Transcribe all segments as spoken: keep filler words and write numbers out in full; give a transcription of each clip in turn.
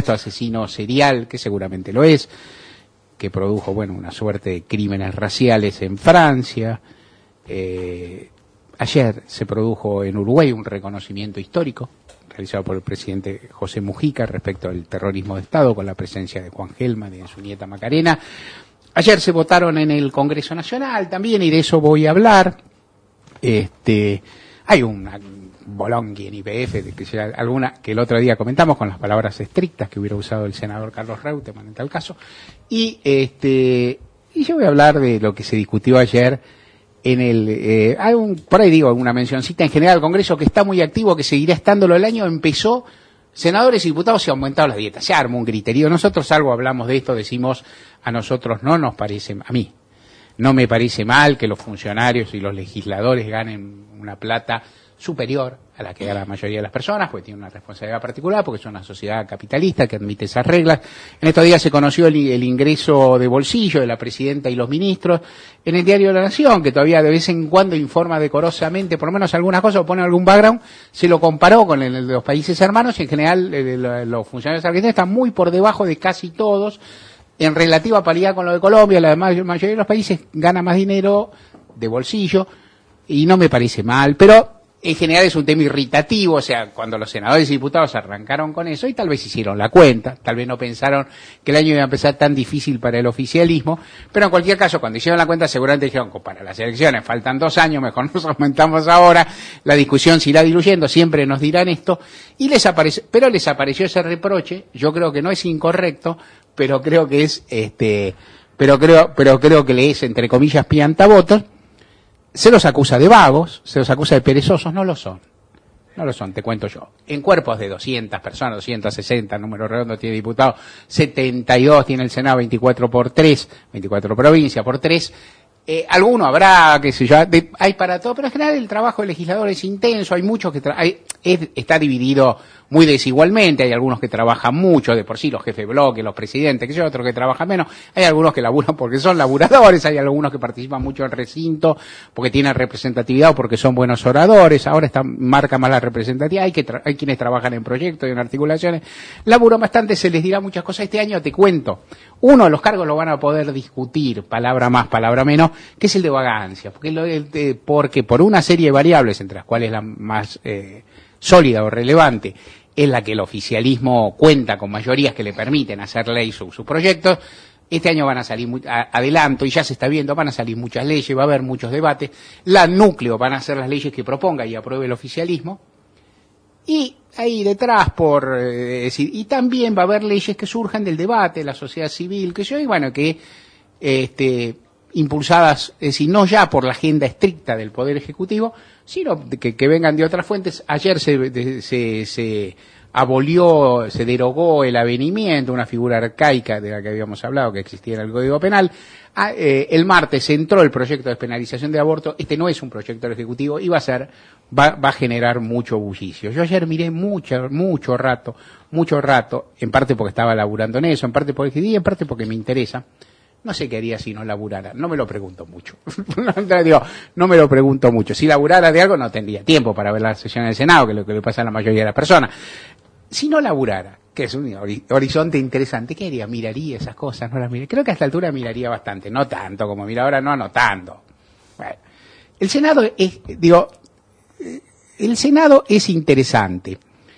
supuesto asesino serial, que seguramente lo es, que produjo, bueno, una suerte de crímenes raciales en Francia. Eh, ayer se produjo en Uruguay un reconocimiento histórico realizado por el presidente José Mujica respecto al terrorismo de Estado, con la presencia de Juan Gelman y de su nieta Macarena. Ayer se votaron en el Congreso Nacional también, y de eso voy a hablar. Este, hay una bolonqui en Y P F, de que, alguna, que el otro día comentamos con las palabras estrictas que hubiera usado el senador Carlos Reutemann en tal caso. Y, este, y yo voy a hablar de lo que se discutió ayer en el, eh, hay un, por ahí digo, una mencioncita en general al Congreso, que está muy activo, que seguirá estándolo el año. Empezó, senadores y diputados se han aumentado las dietas, se armó un griterío. Nosotros algo hablamos de esto, decimos, a nosotros no nos parece, a mí, no me parece mal que los funcionarios y los legisladores ganen una plata superior a la que gana la mayoría de las personas, porque tienen una responsabilidad particular, porque es una sociedad capitalista que admite esas reglas. En estos días se conoció el, el ingreso de bolsillo de la presidenta y los ministros en el Diario de la Nación, que todavía de vez en cuando informa decorosamente, por lo menos algunas cosas, o pone algún background. Se lo comparó con el, el de los países hermanos, y en general el, el, los funcionarios argentinos están muy por debajo de casi todos, en relativa paridad con lo de Colombia. La mayoría de los países gana más dinero de bolsillo, y no me parece mal, pero en general es un tema irritativo. O sea, cuando los senadores y diputados arrancaron con eso, y tal vez hicieron la cuenta, tal vez no pensaron que el año iba a empezar tan difícil para el oficialismo, pero en cualquier caso, cuando hicieron la cuenta, seguramente dijeron, para las elecciones faltan dos años, mejor nos aumentamos ahora, la discusión se irá diluyendo, siempre nos dirán esto, y les apareció, pero les apareció ese reproche. Yo creo que no es incorrecto, pero creo que es, este, pero creo, pero creo que le es, entre comillas, piantavotos. Se los acusa de vagos, se los acusa de perezosos. No lo son, no lo son, te cuento yo. En cuerpos de doscientas personas, doscientas sesenta, número redondo tiene diputado, setenta y dos tiene el Senado, veinticuatro por tres, veinticuatro provincias por tres. Eh, alguno habrá, qué sé yo, de, hay para todo, pero en general el trabajo del legislador es intenso. Hay muchos que tra hay, es, está dividido muy desigualmente. Hay algunos que trabajan mucho, de por sí, los jefes de bloque, los presidentes, que sé yo, otros que trabajan menos. Hay algunos que laburan porque son laburadores, hay algunos que participan mucho en recinto porque tienen representatividad o porque son buenos oradores. Ahora está, marca más la representatividad. Hay que tra hay quienes trabajan en proyectos y en articulaciones. Laburan bastante, se les dirá muchas cosas. Este año te cuento, uno de los cargos lo van a poder discutir, palabra más, palabra menos, que es el de vagancia, porque, lo, el de, porque por una serie de variables, entre las cuales la más eh, sólida o relevante es la que el oficialismo cuenta con mayorías que le permiten hacer ley sobre sus proyectos. Este año van a salir, muy, a, adelanto, y ya se está viendo, van a salir muchas leyes, va a haber muchos debates. La núcleo van a ser las leyes que proponga y apruebe el oficialismo. Y ahí detrás, por eh, decir, y también va a haber leyes que surjan del debate, de la sociedad civil, que yo, y bueno, que este impulsadas, es decir, no ya por la agenda estricta del Poder Ejecutivo, sino que, que vengan de otras fuentes. Ayer se, de, se, se abolió, se derogó el avenimiento, una figura arcaica de la que habíamos hablado, que existía en el Código Penal. Ah, eh, el martes entró el proyecto de despenalización de aborto. Este no es un proyecto del Ejecutivo y va a ser, va, va a generar mucho bullicio. Yo ayer miré mucho, mucho rato, mucho rato, en parte porque estaba laburando en eso, en parte porque y en parte porque me interesa. No sé qué haría si no laburara, no me lo pregunto mucho. Digo, no me lo pregunto mucho. Si laburara de algo no tendría tiempo para ver la sesión del Senado, que es lo que le pasa a la mayoría de las personas. Si no laburara, que es un horizonte interesante, ¿qué haría? Miraría esas cosas, no las miraría. Creo que a esta altura miraría bastante, no tanto como mira ahora, no anotando. Bueno, el Senado es, digo, el Senado es interesante.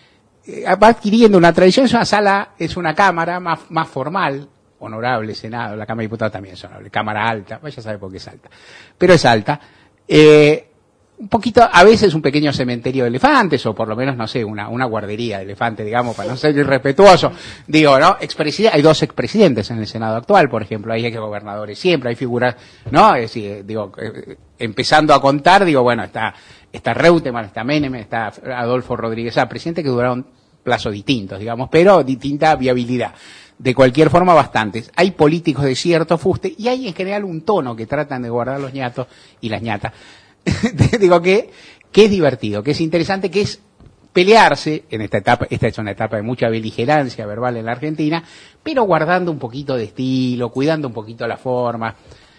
Va adquiriendo una tradición, es una sala, es una cámara más, más formal. Honorable Senado, la Cámara de Diputados también es honorable, Cámara alta, pues ya sabe por qué es alta, pero es alta, eh, un poquito, a veces un pequeño cementerio de elefantes, o por lo menos, no sé, una, una guardería de elefantes, digamos, para no ser irrespetuoso, digo, ¿no? Expresidente, hay dos expresidentes en el Senado actual, por ejemplo, hay gobernadores siempre, hay figuras, ¿no? Es decir, digo, eh, empezando a contar, digo, bueno, está, está Reutemann, está Menem, está Adolfo Rodríguez, ah, presidentes que duraron plazos distintos, digamos, pero distinta viabilidad. De cualquier forma, bastantes. Hay políticos de cierto fuste y hay en general un tono que tratan de guardar los ñatos y las ñatas. Digo que, que es divertido, que es interesante, que es pelearse en esta etapa. Esta es una etapa de mucha beligerancia verbal en la Argentina, pero guardando un poquito de estilo, cuidando un poquito la forma.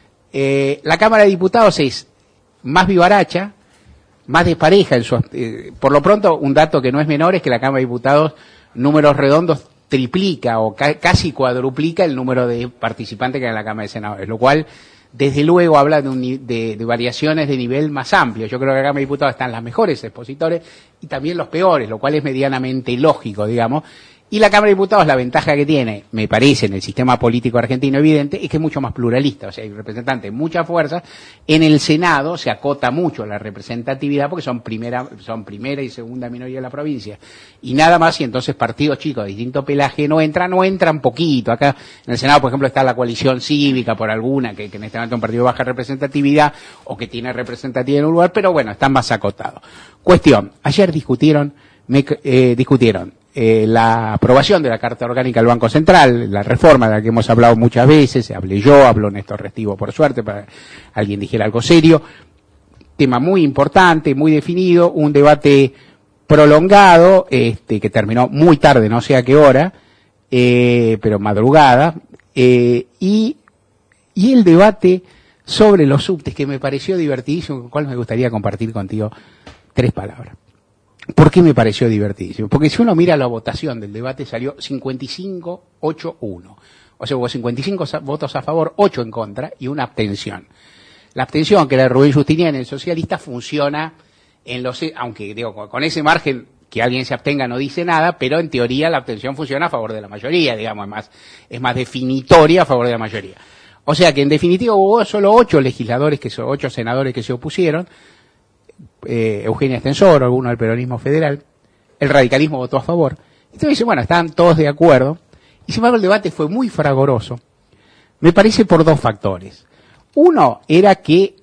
Eh, la Cámara de Diputados es más vivaracha, más despareja en su, eh, por lo pronto, un dato que no es menor es que la Cámara de Diputados, números redondos, triplica o ca casi cuadruplica el número de participantes que hay en la Cámara de Senadores, lo cual desde luego habla de, un, de, de variaciones de nivel más amplio. Yo creo que en la Cámara de Diputados están los mejores expositores y también los peores, lo cual es medianamente lógico, digamos. Y la Cámara de Diputados, la ventaja que tiene, me parece, en el sistema político argentino evidente, es que es mucho más pluralista. O sea, hay representantes de muchas fuerzas. En el Senado se acota mucho la representatividad porque son primera, son primera y segunda minoría de la provincia. Y nada más, y entonces partidos chicos de distinto pelaje no entran, no entran poquito. Acá en el Senado, por ejemplo, está la coalición cívica por alguna, que, que en este momento es un partido de baja representatividad o que tiene representatividad en un lugar, pero bueno, están más acotados. Cuestión, ayer discutieron, me, eh, discutieron Eh, la aprobación de la Carta Orgánica del Banco Central, la reforma de la que hemos hablado muchas veces, hablé yo, habló Néstor Restivo por suerte, para que alguien dijera algo serio, tema muy importante, muy definido, un debate prolongado, este, que terminó muy tarde, no sé a qué hora, eh, pero madrugada, eh, y, y el debate sobre los subtes, que me pareció divertidísimo, con el cual me gustaría compartir contigo tres palabras. ¿Por qué me pareció divertidísimo? Porque si uno mira la votación del debate salió cincuenta y cinco, ocho, uno. O sea, hubo cincuenta y cinco votos a favor, ocho en contra y una abstención. La abstención, que era de Rubén Justiniani, el socialista, funciona en los, aunque digo, con ese margen que alguien se abstenga no dice nada, pero en teoría la abstención funciona a favor de la mayoría, digamos, es más, es más definitoria a favor de la mayoría. O sea que en definitiva hubo solo ocho legisladores, que son ocho senadores que se opusieron, Eh, Eugenia Estensoro, alguno del peronismo federal, el radicalismo votó a favor. Entonces dice, bueno, estaban todos de acuerdo, y sin embargo el debate fue muy fragoroso, me parece por dos factores. Uno era que,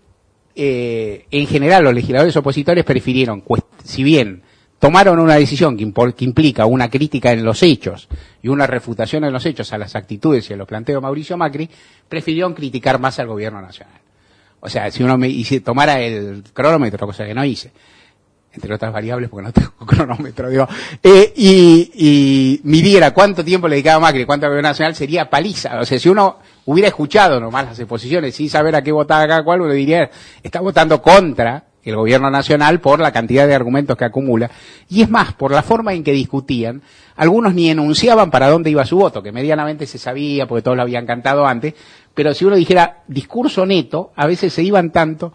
eh, en general los legisladores opositores prefirieron, si bien tomaron una decisión que, que implica una crítica en los hechos y una refutación en los hechos a las actitudes y a los planteos de Mauricio Macri, prefirieron criticar más al gobierno nacional. O sea, si uno me hice, tomara el cronómetro, cosa que no hice, entre otras variables, porque no tengo cronómetro, digo, eh, y, y midiera cuánto tiempo le dedicaba Macri, cuánto al gobierno nacional, sería paliza. O sea, si uno hubiera escuchado nomás las exposiciones sin saber a qué votaba cada cual, uno diría, está votando contra el gobierno nacional por la cantidad de argumentos que acumula. Y es más, por la forma en que discutían, algunos ni enunciaban para dónde iba su voto, que medianamente se sabía, porque todos lo habían cantado antes, pero si uno dijera discurso neto, a veces se iban tanto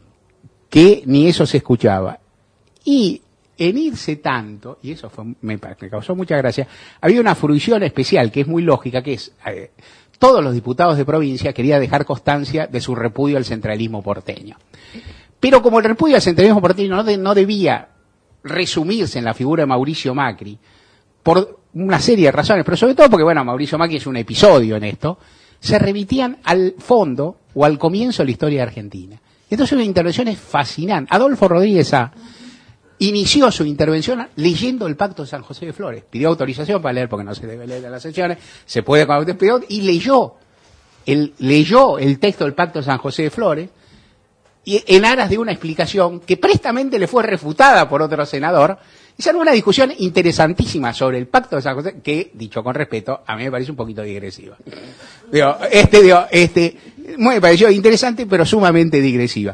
que ni eso se escuchaba. Y en irse tanto, y eso fue, me, me causó mucha gracia, había una fruición especial que es muy lógica, que es, eh, todos los diputados de provincia querían dejar constancia de su repudio al centralismo porteño. Pero como el repudio al centralismo porteño no, de, no debía resumirse en la figura de Mauricio Macri, por una serie de razones, pero sobre todo porque, bueno, Mauricio Macri es un episodio en esto, se remitían al fondo o al comienzo de la historia de Argentina. Entonces una intervención es fascinante. Adolfo Rodríguez A. inició su intervención leyendo el Pacto de San José de Flores. Pidió autorización para leer porque no se debe leer en las sesiones, se puede cuando usted pidió, y leyó el, leyó el texto del Pacto de San José de Flores, y en aras de una explicación que prestamente le fue refutada por otro senador. Hicieron una discusión interesantísima sobre el Pacto de San José, que, dicho con respeto, a mí me parece un poquito digresiva. Digo, este, digo, este, me pareció interesante, pero sumamente digresiva.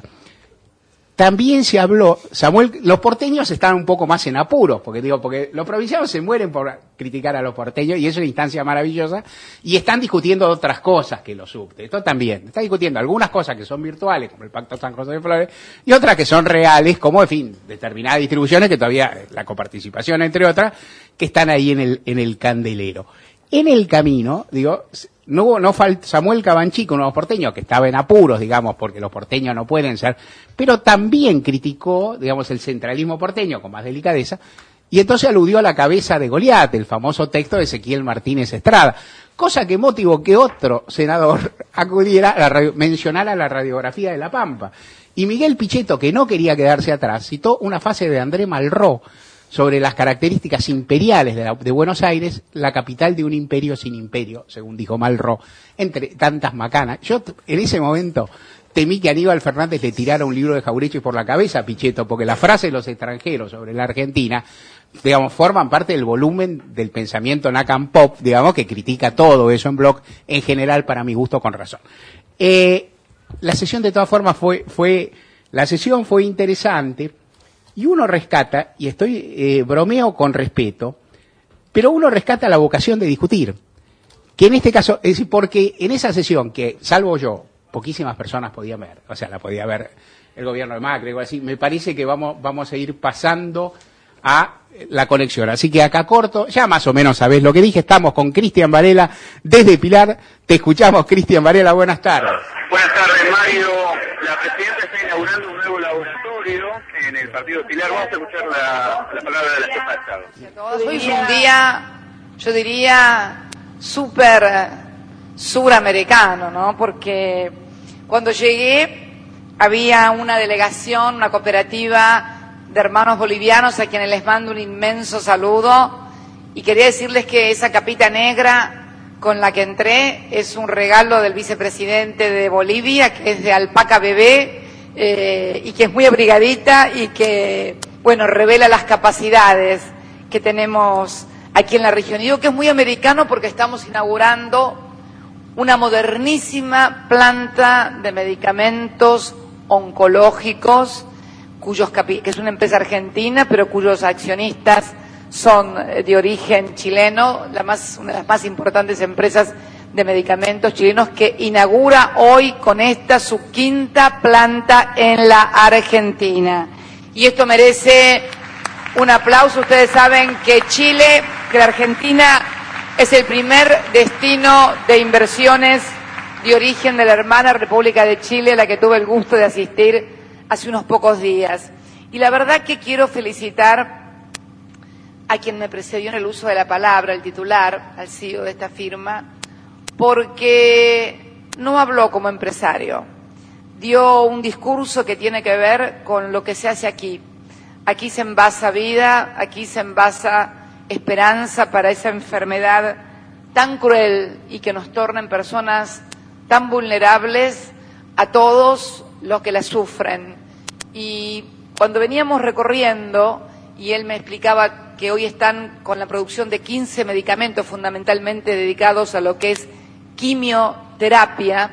También se habló, Samuel, los porteños están un poco más en apuros, porque digo, porque los provincianos se mueren por criticar a los porteños, y es una instancia maravillosa, y están discutiendo otras cosas que los subtes. Esto también, están discutiendo algunas cosas que son virtuales, como el Pacto de San José de Flores, y otras que son reales, como, en fin, determinadas distribuciones que todavía, la coparticipación, entre otras, que están ahí en el, en el candelero. En el camino, digo, no hubo, no faltó Samuel Cabanchico, uno de los porteños, que estaba en apuros, digamos, porque los porteños no pueden ser, pero también criticó, digamos, el centralismo porteño con más delicadeza, y entonces aludió a la cabeza de Goliat, el famoso texto de Ezequiel Martínez Estrada, cosa que motivó que otro senador acudiera a la radio, mencionara la radiografía de La Pampa. Y Miguel Pichetto, que no quería quedarse atrás, citó una frase de André Malraux sobre las características imperiales de, la, de Buenos Aires, la capital de un imperio sin imperio, según dijo Malraux, entre tantas macanas. Yo en ese momento temí que Aníbal Fernández le tirara un libro de Jauretche por la cabeza a Pichetto, porque las frases de los extranjeros sobre la Argentina, digamos, forman parte del volumen del pensamiento Nakam Pop, digamos, que critica todo eso en blog, en general, para mi gusto, con razón. Eh, la sesión, de todas formas, fue, fue, la sesión fue interesante. Y uno rescata, y estoy, eh, bromeo con respeto, pero uno rescata la vocación de discutir. Que en este caso, es decir, porque en esa sesión, que salvo yo, poquísimas personas podían ver, o sea, la podía ver el gobierno de Macri, o así, me parece que vamos, vamos a ir pasando a la conexión. Así que acá corto, ya más o menos sabés lo que dije, estamos con Cristian Varela desde Pilar. Te escuchamos, Cristian Varela, buenas tardes. Buenas tardes, Mario. La presidenta está inaugurando un nuevo laboratorio en el partido de Pilar. Vamos a escuchar la, la palabra de la jefa de Estado. Hoy es un día, yo diría, súper suramericano, ¿no? Porque cuando llegué había una delegación, una cooperativa de hermanos bolivianos a quienes les mando un inmenso saludo, y quería decirles que esa capita negra con la que entré es un regalo del vicepresidente de Bolivia, que es de alpaca bebé, eh, y que es muy abrigadita y que, bueno, revela las capacidades que tenemos aquí en la región. Y digo que es muy americano porque estamos inaugurando una modernísima planta de medicamentos oncológicos, cuyos capi- que es una empresa argentina, pero cuyos accionistas son de origen chileno, la más, una de las más importantes empresas de medicamentos chilenos, que inaugura hoy con esta su quinta planta en la Argentina. Y esto merece un aplauso. Ustedes saben que Chile, que la Argentina es el primer destino de inversiones de origen de la hermana República de Chile, a la que tuve el gusto de asistir hace unos pocos días. Y la verdad que quiero felicitar a quien me precedió en el uso de la palabra, el titular, al C E O de esta firma, porque no habló como empresario. Dio un discurso que tiene que ver con lo que se hace aquí. Aquí se envasa vida, aquí se envasa esperanza para esa enfermedad tan cruel y que nos torna en personas tan vulnerables a todos los que la sufren. Y cuando veníamos recorriendo, y él me explicaba que hoy están con la producción de quince medicamentos fundamentalmente dedicados a lo que es quimioterapia,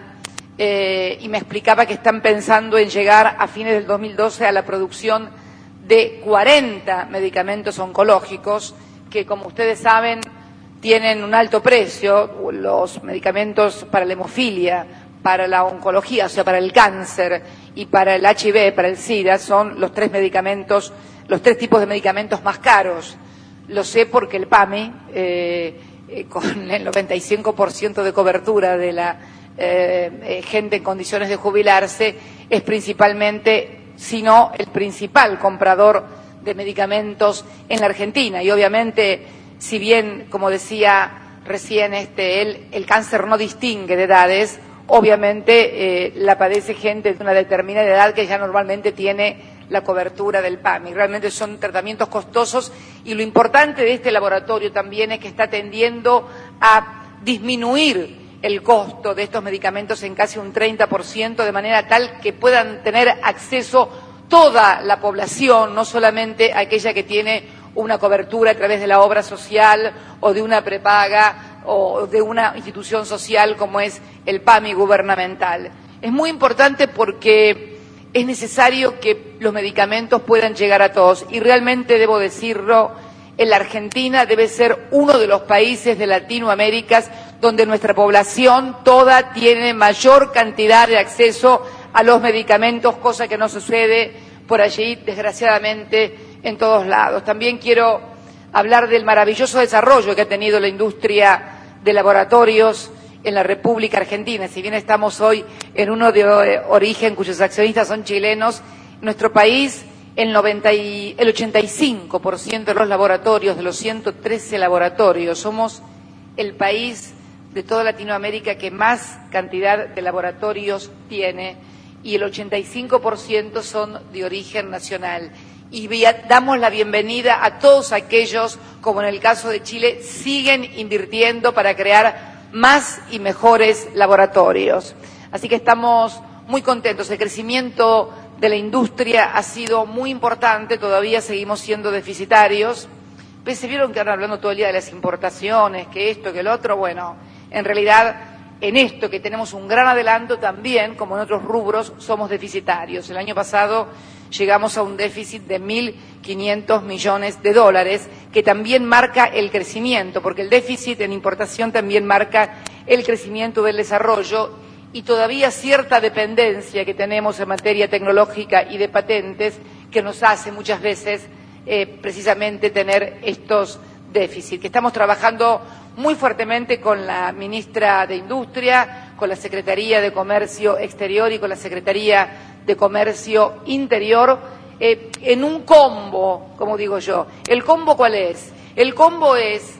eh, y me explicaba que están pensando en llegar a fines del dos mil doce a la producción de cuarenta medicamentos oncológicos, que como ustedes saben tienen un alto precio. Los medicamentos para la hemofilia, para la oncología, o sea, para el cáncer, y para el H I V, para el SIDA, son los tres medicamentos, los tres tipos de medicamentos más caros. Lo sé porque el PAMI, eh, eh, con el noventa y cinco por ciento de cobertura de la eh, eh, gente en condiciones de jubilarse, es principalmente, si no el principal comprador de medicamentos en la Argentina. Y obviamente, si bien, como decía recién este, él, el cáncer no distingue de edades, obviamente eh, la padece gente de una determinada edad que ya normalmente tiene la cobertura del PAMI. Realmente son tratamientos costosos, y lo importante de este laboratorio también es que está tendiendo a disminuir el costo de estos medicamentos en casi un treinta por ciento, de manera tal que puedan tener acceso toda la población, no solamente aquella que tiene una cobertura a través de la obra social o de una prepaga o de una institución social como es el PAMI gubernamental. Es muy importante porque es necesario que los medicamentos puedan llegar a todos, y realmente debo decirlo, en la Argentina debe ser uno de los países de Latinoamérica donde nuestra población toda tiene mayor cantidad de acceso a los medicamentos, cosa que no sucede por allí, desgraciadamente, en todos lados. También quiero hablar del maravilloso desarrollo que ha tenido la industria de laboratorios en la República Argentina. Si bien estamos hoy en uno de origen cuyos accionistas son chilenos, nuestro país, el, noventa y, el ochenta y cinco por ciento de los laboratorios, de los ciento trece laboratorios, somos el país de toda Latinoamérica que más cantidad de laboratorios tiene, y el ochenta y cinco por ciento son de origen nacional. Y damos la bienvenida a todos aquellos, como en el caso de Chile, siguen invirtiendo para crear más y mejores laboratorios. Así que estamos muy contentos. El crecimiento de la industria ha sido muy importante, todavía seguimos siendo deficitarios. Pues se vieron que ahora hablando todo el día de las importaciones, que esto, que el otro. Bueno, en realidad en esto que tenemos un gran adelanto, también, como en otros rubros, somos deficitarios. El año pasado llegamos a un déficit de mil quinientos millones de dólares, que también marca el crecimiento, porque el déficit en importación también marca el crecimiento del desarrollo, y todavía cierta dependencia que tenemos en materia tecnológica y de patentes, que nos hace muchas veces eh, precisamente tener estos déficits, que estamos trabajando muy fuertemente con la ministra de Industria, con la Secretaría de Comercio Exterior y con la Secretaría de Comercio Interior, eh, en un combo, como digo yo. ¿El combo cuál es? El combo es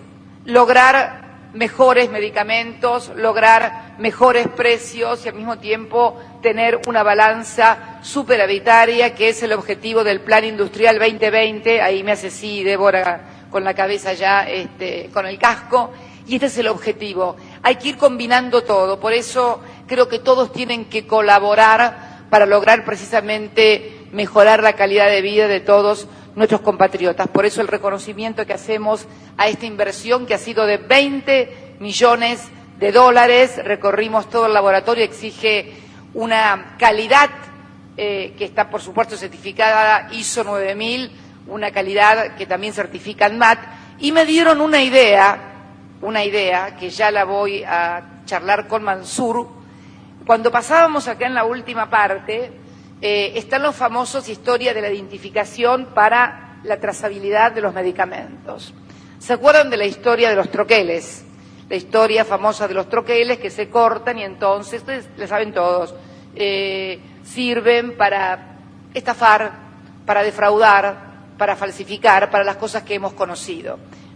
lograr mejores medicamentos, lograr mejores precios y al mismo tiempo tener una balanza superavitaria, que es el objetivo del Plan Industrial veinte veinte. Ahí me hace sí, Débora, con la cabeza ya, este, con el casco, y este es el objetivo. Hay que ir combinando todo, por eso creo que todos tienen que colaborar para lograr precisamente mejorar la calidad de vida de todos nuestros compatriotas. Por eso el reconocimiento que hacemos a esta inversión, que ha sido de veinte millones de dólares, recorrimos todo el laboratorio, exige una calidad eh, que está, por supuesto, certificada I S O nueve mil, una calidad que también certifica el M A T, y me dieron una idea, una idea que ya la voy a charlar con Mansur. Cuando pasábamos acá en la última parte, eh, están los famosos historias de la identificación para la trazabilidad de los medicamentos. ¿Se acuerdan de la historia de los troqueles? La historia famosa de los troqueles que se cortan y entonces, ustedes le saben todos, eh, sirven para estafar, para defraudar, para falsificar, para las cosas que hemos conocido.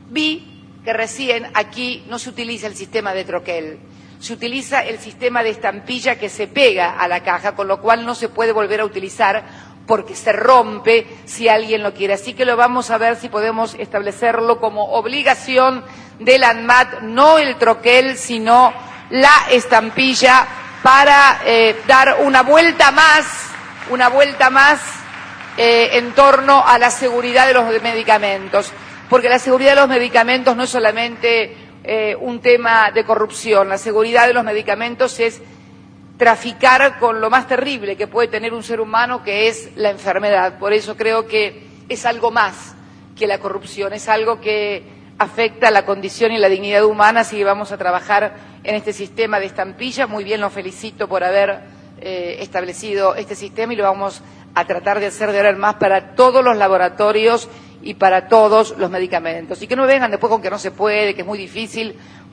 Vi que recién aquí no se utiliza el sistema de troquel, se utiliza el sistema de estampilla que se pega a la caja, con lo cual no se puede volver a utilizar porque se rompe si alguien lo quiere. Así que lo vamos a ver si podemos establecerlo como obligación del ANMAT, no el troquel, sino la estampilla, para eh, dar una vuelta más, una vuelta más Eh, en torno a la seguridad de los medicamentos, porque la seguridad de los medicamentos no es solamente eh, un tema de corrupción, la seguridad de los medicamentos es traficar con lo más terrible que puede tener un ser humano, que es la enfermedad. Por eso creo que es algo más que la corrupción, es algo que afecta la condición y la dignidad humana, así que vamos a trabajar en este sistema de estampilla. Muy bien, los felicito por haber eh, establecido este sistema y lo vamos a tratar de hacer de ahora en más para todos los laboratorios y para todos los medicamentos. Y que no vengan después con que no se puede, que es muy difícil,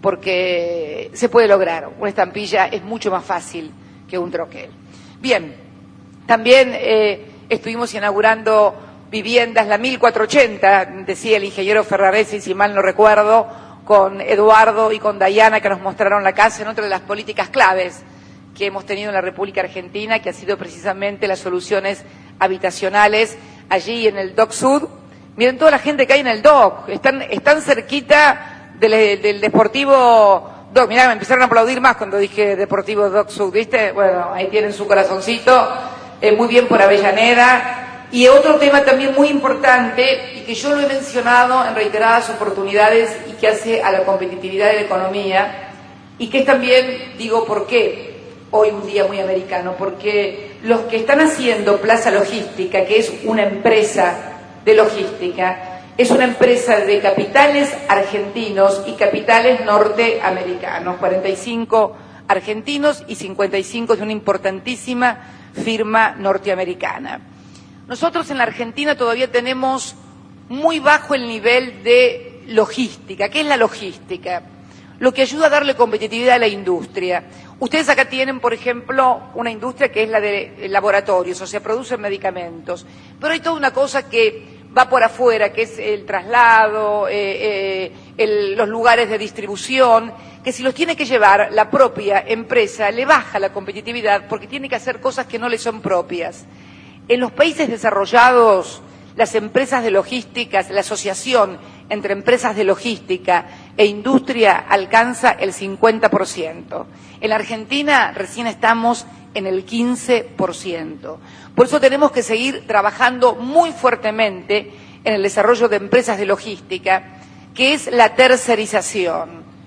porque se puede lograr. Una estampilla es mucho más fácil que un troquel. Bien, también eh, estuvimos inaugurando viviendas, la mil cuatrocientos ochenta, decía el ingeniero Ferraresi, si mal no recuerdo, con Eduardo y con Dayana, que nos mostraron la casa en otra de las políticas claves que hemos tenido en la República Argentina, que ha sido precisamente las soluciones habitacionales allí en el D O C Sud. Miren toda la gente que hay en el D O C, están, están cerquita del, del Deportivo D O C. Mirá, me empezaron a aplaudir más cuando dije Deportivo D O C Sud, ¿viste? Bueno, ahí tienen su corazoncito, eh, muy bien por Avellaneda. Y otro tema también muy importante, y que yo lo he mencionado en reiteradas oportunidades, y que hace a la competitividad de la economía, y que es también, digo, ¿por qué? Hoy un día muy americano, porque los que están haciendo Plaza Logística, que es una empresa de logística, es una empresa de capitales argentinos y capitales norteamericanos, cuarenta y cinco argentinos y cincuenta y cinco de una importantísima firma norteamericana. Nosotros en la Argentina todavía tenemos muy bajo el nivel de logística. ¿Qué es la logística? Lo que ayuda a darle competitividad a la industria. Ustedes acá tienen, por ejemplo, una industria que es la de laboratorios, o sea, producen medicamentos. Pero hay toda una cosa que va por afuera, que es el traslado, eh, eh, el, los lugares de distribución, que si los tiene que llevar la propia empresa, le baja la competitividad porque tiene que hacer cosas que no le son propias. En los países desarrollados, las empresas de logística, la asociación entre empresas de logística e industria alcanza el cincuenta por ciento. En la Argentina recién estamos en el quince por ciento. Por eso tenemos que seguir trabajando muy fuertemente en el desarrollo de empresas de logística, que es la tercerización.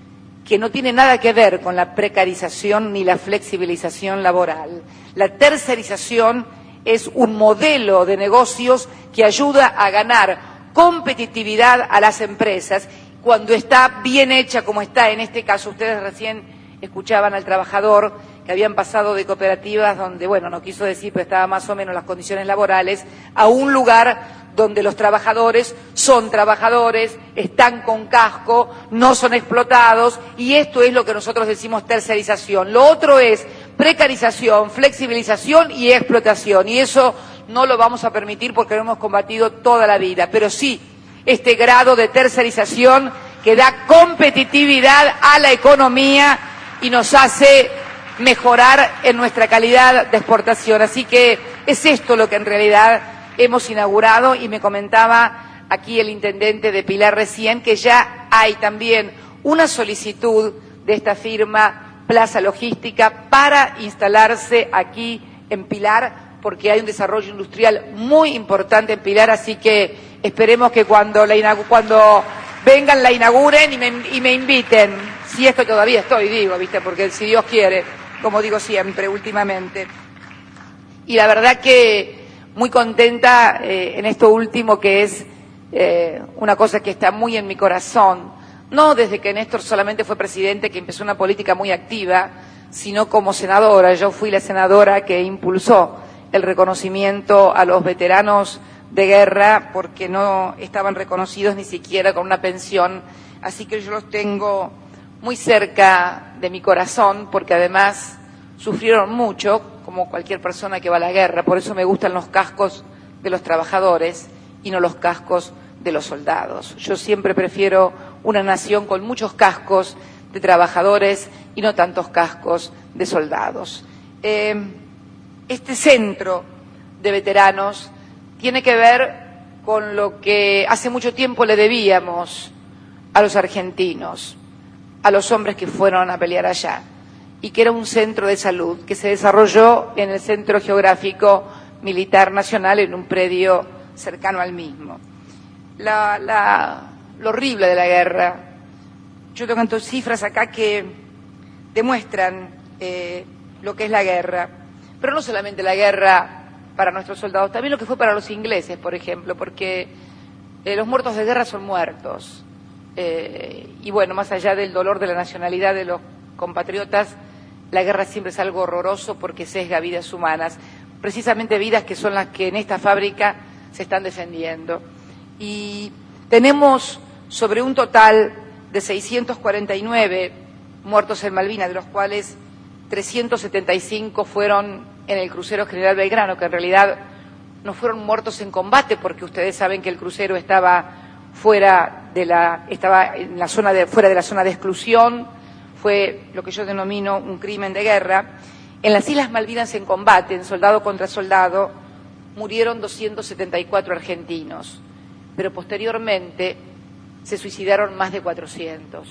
que no tiene nada que ver con la precarización ni la flexibilización laboral. La tercerización es un modelo de negocios que ayuda a ganar competitividad a las empresas cuando está bien hecha como está. En este caso, ustedes recién escuchaban al trabajador que habían pasado de cooperativas donde, bueno, no quiso decir, pero estaba más o menos las condiciones laborales, a un lugar donde los trabajadores son trabajadores, están con casco, no son explotados, y esto es lo que nosotros decimos tercerización. Lo otro es precarización, flexibilización y explotación, y eso no lo vamos a permitir porque lo hemos combatido toda la vida, pero sí este grado de tercerización que da competitividad a la economía y nos hace mejorar en nuestra calidad de exportación. Así que es esto lo que en realidad hemos inaugurado, y me comentaba aquí el intendente de Pilar recién que ya hay también una solicitud de esta firma Plaza Logística para instalarse aquí en Pilar, porque hay un desarrollo industrial muy importante en Pilar, así que esperemos que cuando, la cuando vengan la inauguren y me, y me inviten, si es que todavía estoy, digo, ¿viste? Porque si Dios quiere, como digo siempre, últimamente. Y la verdad que muy contenta eh, en esto último, que es eh, una cosa que está muy en mi corazón, no desde que Néstor solamente fue presidente, que empezó una política muy activa, sino como senadora. Yo fui la senadora que impulsó el reconocimiento a los veteranos de guerra porque no estaban reconocidos ni siquiera con una pensión, así que yo los tengo muy cerca de mi corazón porque además sufrieron mucho, como cualquier persona que va a la guerra. Por eso me gustan los cascos de los trabajadores y no los cascos de los soldados. Yo siempre prefiero una nación con muchos cascos de trabajadores y no tantos cascos de soldados. Eh, este centro de veteranos tiene que ver con lo que hace mucho tiempo le debíamos a los argentinos, a los hombres que fueron a pelear allá, y que era un centro de salud que se desarrolló en el Centro Geográfico Militar Nacional, en un predio cercano al mismo. La, la, lo horrible de la guerra, yo tengo cifras acá que demuestran eh, lo que es la guerra, pero no solamente la guerra para nuestros soldados, también lo que fue para los ingleses, por ejemplo, porque eh, los muertos de guerra son muertos, eh, y bueno, más allá del dolor de la nacionalidad de los compatriotas, la guerra siempre es algo horroroso porque sesga vidas humanas, precisamente vidas que son las que en esta fábrica se están defendiendo. Y tenemos sobre un total de seiscientos cuarenta y nueve muertos en Malvinas, de los cuales trescientos setenta y cinco fueron en el crucero General Belgrano, que en realidad no fueron muertos en combate, porque ustedes saben que el crucero estaba fuera de la, estaba en la zona de, fuera de la zona de exclusión. Fue lo que yo denomino un crimen de guerra. En las Islas Malvinas en combate, en soldado contra soldado, murieron doscientos setenta y cuatro argentinos, pero posteriormente se suicidaron más de cuatrocientos.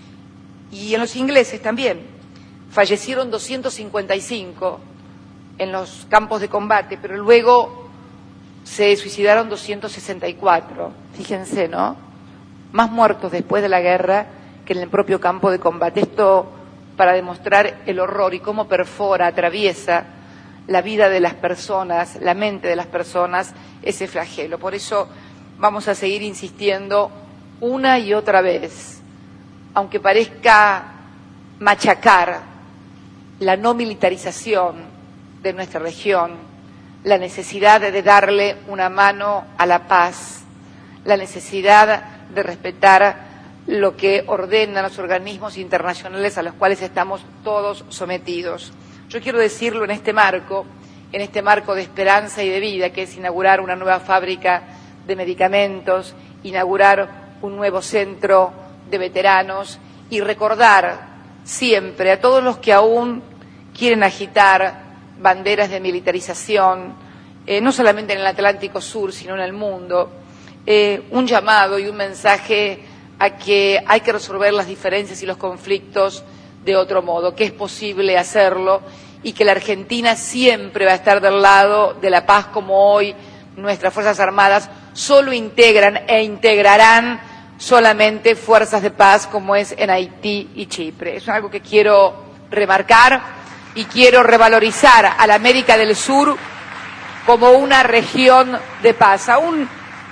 Y en los ingleses también, fallecieron doscientos cincuenta y cinco en los campos de combate, pero luego se suicidaron doscientos sesenta y cuatro. Fíjense, ¿no? Más muertos después de la guerra que en el propio campo de combate. Esto para demostrar el horror y cómo perfora, atraviesa la vida de las personas, la mente de las personas, ese flagelo. Por eso vamos a seguir insistiendo una y otra vez, aunque parezca machacar la no militarización de nuestra región, la necesidad de darle una mano a la paz, la necesidad de respetar lo que ordenan los organismos internacionales a los cuales estamos todos sometidos. Yo quiero decirlo en este marco, en este marco de esperanza y de vida, que es inaugurar una nueva fábrica de medicamentos, inaugurar un nuevo centro de veteranos y recordar siempre a todos los que aún quieren agitar banderas de militarización, eh, no solamente en el Atlántico Sur, sino en el mundo, eh, un llamado y un mensaje a que hay que resolver las diferencias y los conflictos de otro modo, que es posible hacerlo y que la Argentina siempre va a estar del lado de la paz, como hoy nuestras Fuerzas Armadas solo integran e integrarán solamente fuerzas de paz como es en Haití y Chipre. Es algo que quiero remarcar y quiero revalorizar a la América del Sur como una región de paz, aún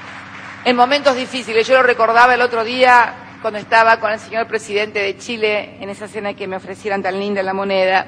en momentos difíciles. Yo lo recordaba el otro día cuando estaba con el señor presidente de Chile en esa cena que me ofrecieran tan linda en La Moneda,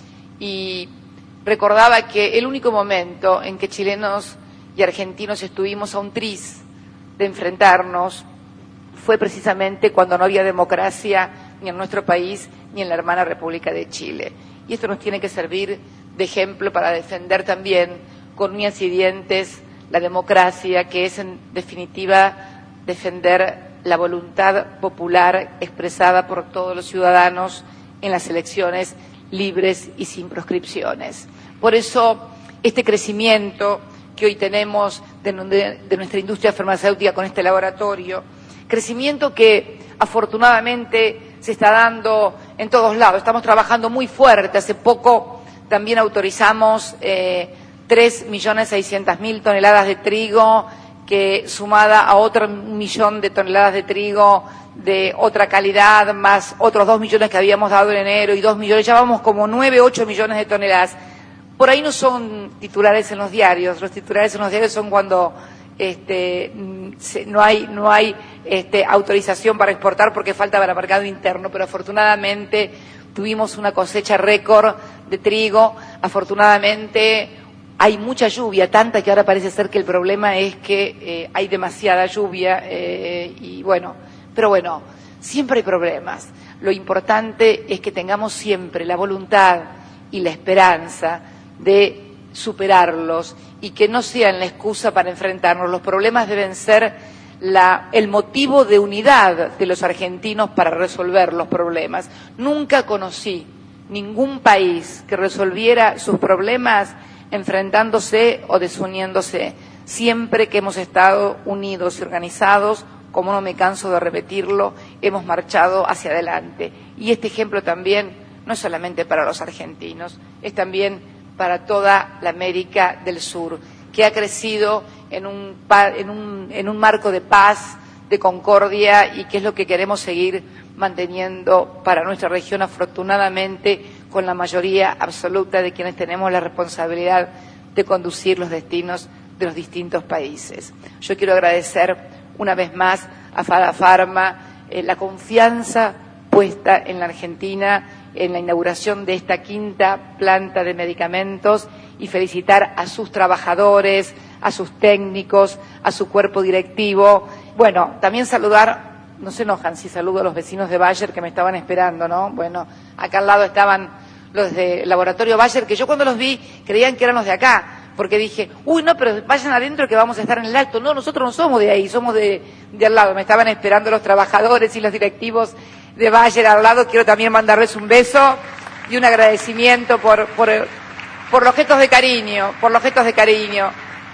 y recordaba que el único momento en que chilenos y argentinos estuvimos a un tris de enfrentarnos fue precisamente cuando no había democracia ni en nuestro país ni en la hermana República de Chile. Y esto nos tiene que servir de ejemplo para defender también con uñas y dientes la democracia, que es en definitiva defender la voluntad popular expresada por todos los ciudadanos en las elecciones libres y sin proscripciones. Por eso, este crecimiento que hoy tenemos de, de, de nuestra industria farmacéutica con este laboratorio, crecimiento que afortunadamente se está dando en todos lados. Estamos trabajando muy fuerte. Hace poco también autorizamos eh, tres millones seiscientas mil toneladas de trigo, que sumada a otro millón de toneladas de trigo de otra calidad, más otros dos millones que habíamos dado en enero y dos millones, ya vamos como nueve, ocho millones de toneladas. Por ahí no son titulares en los diarios, los titulares en los diarios son cuando este, no hay, no hay este, autorización para exportar porque falta para mercado interno, pero afortunadamente tuvimos una cosecha récord de trigo, afortunadamente hay mucha lluvia, tanta que ahora parece ser que el problema es que eh, hay demasiada lluvia eh, y bueno, pero bueno, siempre hay problemas. Lo importante es que tengamos siempre la voluntad y la esperanza de superarlos y que no sean la excusa para enfrentarnos. Los problemas deben ser la, el motivo de unidad de los argentinos para resolver los problemas. Nunca conocí ningún país que resolviera sus problemas enfrentándose o desuniéndose. Siempre que hemos estado unidos y organizados, como no me canso de repetirlo, hemos marchado hacia adelante. Y este ejemplo también no es solamente para los argentinos, es también para toda la América del Sur, que ha crecido en un, en un, en un marco de paz, de concordia, y que es lo que queremos seguir manteniendo para nuestra región, afortunadamente, con la mayoría absoluta de quienes tenemos la responsabilidad de conducir los destinos de los distintos países. Yo quiero agradecer una vez más a Fada Pharma eh, la confianza puesta en la Argentina en la inauguración de esta quinta planta de medicamentos y felicitar a sus trabajadores, a sus técnicos, a su cuerpo directivo. Bueno, también saludar, no se enojan si saludo a los vecinos de Bayer que me estaban esperando, ¿no? Bueno, acá al lado estaban los del laboratorio Bayer, que yo cuando los vi creían que eran los de acá, porque dije, uy, no, pero vayan adentro que vamos a estar en el acto. No, nosotros no somos de ahí, somos de, de al lado. Me estaban esperando los trabajadores y los directivos de Bayer al lado. Quiero también mandarles un beso y un agradecimiento por, por, por los gestos de cariño, por los gestos de cariño,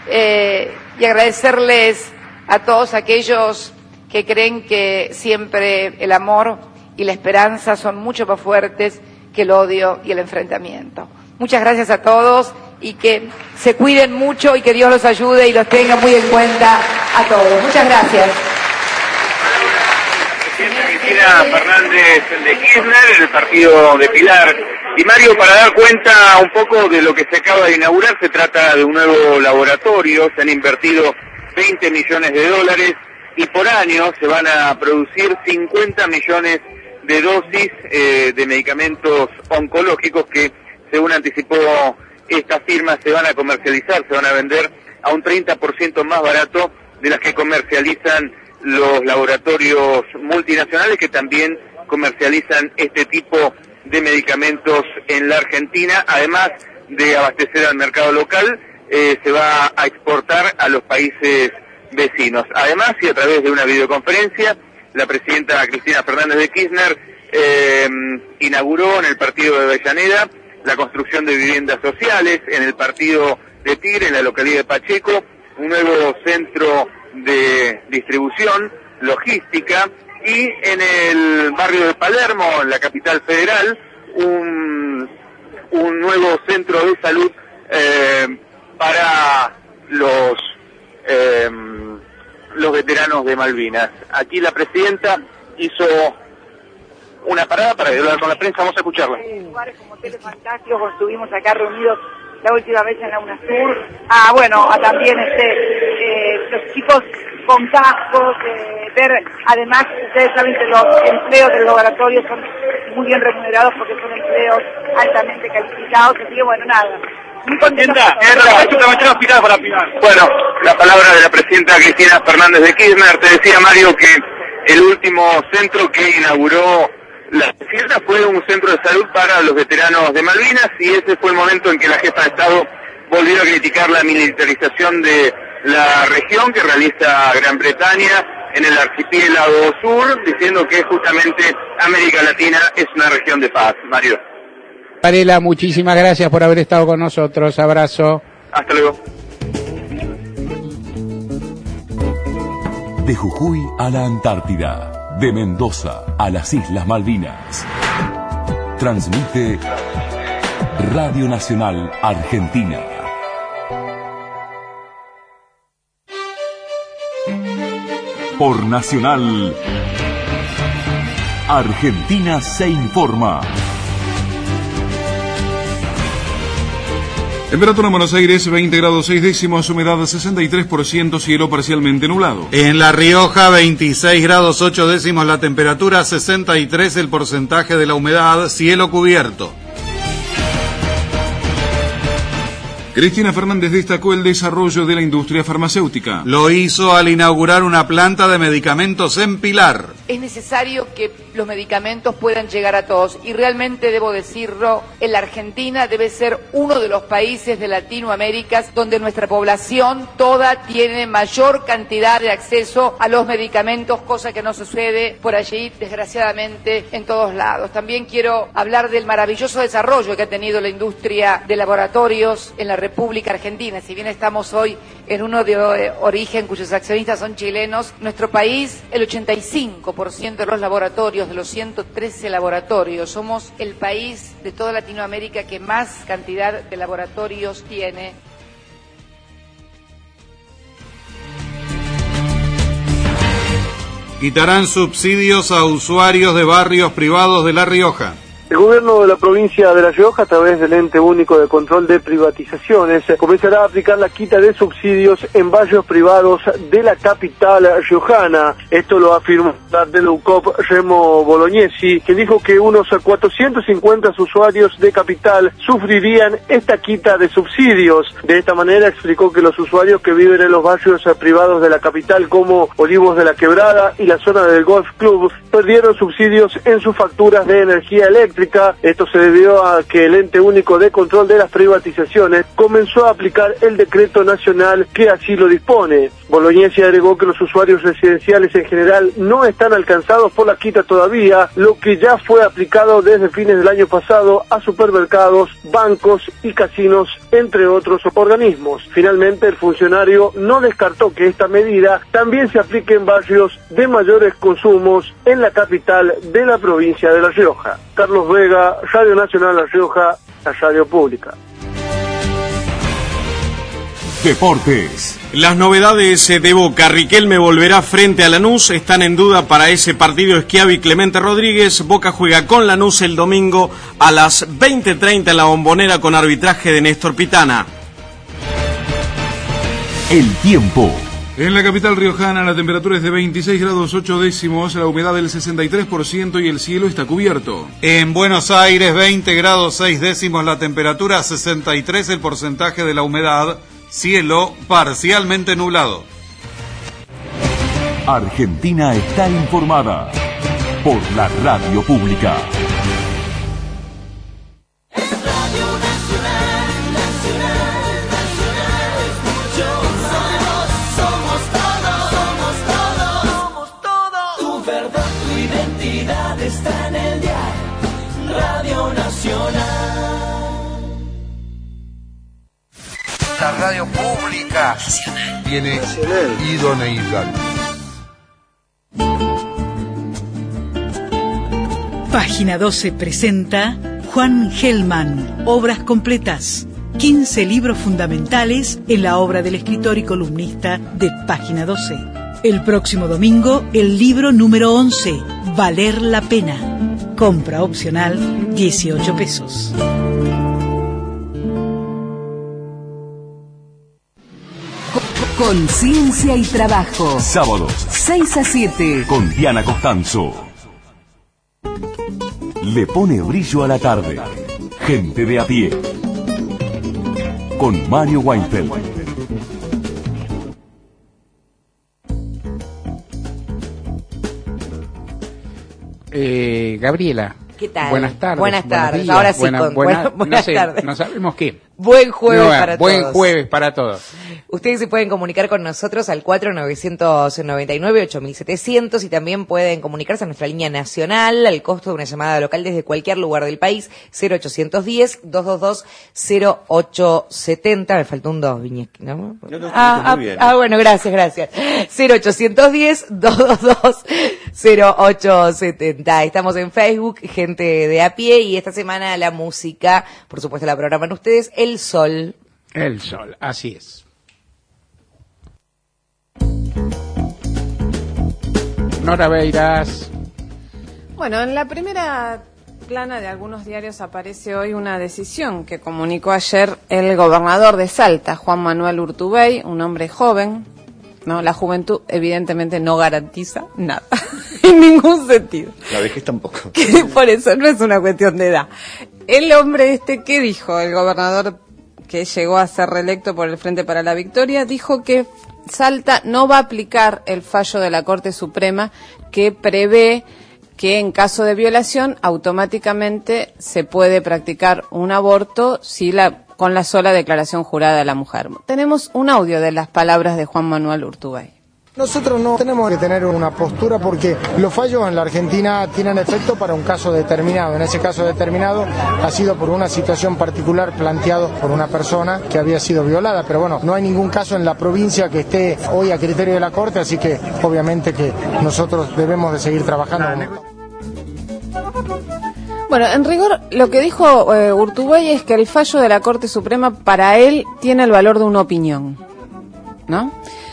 eh, y agradecerles a todos aquellos que creen que siempre el amor y la esperanza son mucho más fuertes que el odio y el enfrentamiento. Muchas gracias a todos y que se cuiden mucho y que Dios los ayude y los tenga muy en cuenta a todos. Muchas gracias. Cristina Fernández de Kirchner, en el partido de Pilar. Y Mario, para dar cuenta un poco de lo que se acaba de inaugurar, se trata de un nuevo laboratorio, se han invertido veinte millones de dólares y por año se van a producir cincuenta millones de dosis eh, de medicamentos oncológicos que, según anticipó esta firma, se van a comercializar, se van a vender a un treinta por ciento más barato de las que comercializan los laboratorios multinacionales que también comercializan este tipo de medicamentos en la Argentina. Además de abastecer al mercado local, eh, se va a exportar a los países vecinos. Además, y a través de una videoconferencia, la presidenta Cristina Fernández de Kirchner eh, inauguró en el partido de Avellaneda la construcción de viviendas sociales, en el partido de Tigre, en la localidad de Pacheco, un nuevo centro de distribución, logística, y en el barrio de Palermo, en la capital federal, un, un nuevo centro de salud eh, para los eh, los veteranos de Malvinas. Aquí la presidenta hizo una parada para hablar con la prensa, vamos a escucharla. Lugares como hoteles fantásticos, estuvimos acá reunidos la última vez en la UNASUR. Ah, bueno, a también este, eh, los chicos con cascos, eh, ver, además, ustedes saben que los empleos del laboratorio son muy bien remunerados porque son empleos altamente calificados, así que bueno, nada. Bueno, la palabra de la presidenta Cristina Fernández de Kirchner. Te decía, Mario, que el último centro que inauguró la presidenta fue un centro de salud para los veteranos de Malvinas, y ese fue el momento en que la jefa de Estado volvió a criticar la militarización de la región que realiza Gran Bretaña en el archipiélago sur, diciendo que justamente América Latina es una región de paz. Mario. Varela, muchísimas gracias por haber estado con nosotros. Abrazo. Hasta luego. De Jujuy a la Antártida, de Mendoza a las Islas Malvinas. Transmite Radio Nacional Argentina. Por Nacional, Argentina se informa. Temperatura en Buenos Aires, veinte grados seis décimos, humedad sesenta y tres por ciento, cielo parcialmente nublado. En La Rioja, veintiséis grados ocho décimos la temperatura, sesenta y tres el porcentaje de la humedad, cielo cubierto. Cristina Fernández destacó el desarrollo de la industria farmacéutica. Lo hizo al inaugurar una planta de medicamentos en Pilar. Es necesario que los medicamentos puedan llegar a todos, y realmente debo decirlo, en la Argentina debe ser uno de los países de Latinoamérica donde nuestra población toda tiene mayor cantidad de acceso a los medicamentos, cosa que no sucede por allí, desgraciadamente, en todos lados. También quiero hablar del maravilloso desarrollo que ha tenido la industria de laboratorios en la República Argentina. Si bien estamos hoy en uno de origen cuyos accionistas son chilenos, nuestro país, el ochenta y cinco por ciento de los laboratorios, de los ciento trece laboratorios, somos el país de toda Latinoamérica que más cantidad de laboratorios tiene. Quitarán subsidios a usuarios de barrios privados de La Rioja. El gobierno de la provincia de La Rioja, a través del Ente Único de Control de Privatizaciones, comenzará a aplicar la quita de subsidios en barrios privados de la capital riojana. Esto lo afirmó del U C O P Remo Bolognesi, que dijo que unos cuatrocientos cincuenta usuarios de capital sufrirían esta quita de subsidios. De esta manera explicó que los usuarios que viven en los barrios privados de la capital, como Olivos de la Quebrada y la zona del Golf Club, perdieron subsidios en sus facturas de energía eléctrica. Esto se debió a que el Ente Único de Control de las Privatizaciones comenzó a aplicar el decreto nacional que así lo dispone. Bolognesi agregó que los usuarios residenciales en general no están alcanzados por la quita todavía, lo que ya fue aplicado desde fines del año pasado a supermercados, bancos y casinos, entre otros organismos. Finalmente, el funcionario no descartó que esta medida también se aplique en barrios de mayores consumos en la capital de la provincia de La Rioja. Carlos Vega, Radio Nacional La Rioja, la radio pública. Deportes. Las novedades de Boca. Riquelme volverá frente a Lanús. Están en duda para ese partido Schiavi y Clemente Rodríguez. Boca juega con Lanús el domingo a las veinte treinta en la Bombonera con arbitraje de Néstor Pitana. El tiempo. En la capital riojana la temperatura es de veintiséis grados ocho décimos, la humedad del sesenta y tres por ciento y el cielo está cubierto. En Buenos Aires, veinte grados seis décimos la temperatura, sesenta y tres el porcentaje de la humedad, cielo parcialmente nublado. Argentina está informada por la radio pública. Está en el diario Radio Nacional. La radio pública Nacional tiene idoneidad. Página doce presenta Juan Gelman, Obras completas. quince libros fundamentales en la obra del escritor y columnista de Página doce. El próximo domingo, el libro número once, Valer la Pena. Compra opcional, dieciocho pesos. Conciencia y Trabajo. Sábados, seis a siete. con Diana Costanzo. Le pone brillo a la tarde. Gente de a pie. Con Mario Weinfeld. Eh, Gabriela. ¿Qué tal? Buenas tardes. Buenas tardes. días, Ahora sí, buena, con, buena, buena, buenas no sé, tardes. no sabemos qué. Buen jueves No, para buen todos. jueves para todos. Ustedes se pueden comunicar con nosotros al cuatro nueve nueve nueve, ocho siete cero cero y también pueden comunicarse a nuestra línea nacional al costo de una llamada local desde cualquier lugar del país, cero ochocientos diez, dos dos dos, cero ocho setenta. Me faltó un dos, Viñez, ¿no? No, no, ah, muy ah, bien. ah, bueno, gracias, gracias. cero ochocientos diez, dos dos dos, cero ocho setenta. Estamos en Facebook, Gente de a Pie, y esta semana la música, por supuesto la programan ustedes, El Sol. El Sol, así es. Nora Beiras. Bueno, en la primera plana de algunos diarios aparece hoy una decisión que comunicó ayer el gobernador de Salta, Juan Manuel Urtubey, un hombre joven. No, la juventud evidentemente no garantiza nada, en ningún sentido. La vejez tampoco. Que por eso no es una cuestión de edad. El hombre este, ¿qué dijo? El gobernador que llegó a ser reelecto por el Frente para la Victoria, dijo que Salta no va a aplicar el fallo de la Corte Suprema que prevé que en caso de violación automáticamente se puede practicar un aborto si la, con la sola declaración jurada de la mujer. Tenemos un audio de las palabras de Juan Manuel Urtubey. Nosotros no tenemos que tener una postura porque los fallos en la Argentina tienen efecto para un caso determinado. En ese caso determinado ha sido por una situación particular planteado por una persona que había sido violada. Pero bueno, no hay ningún caso en la provincia que esté hoy a criterio de la Corte, así que obviamente que nosotros debemos de seguir trabajando. Bueno, en rigor, lo que dijo eh, Urtubey es que el fallo de la Corte Suprema para él tiene el valor de una opinión, ¿no?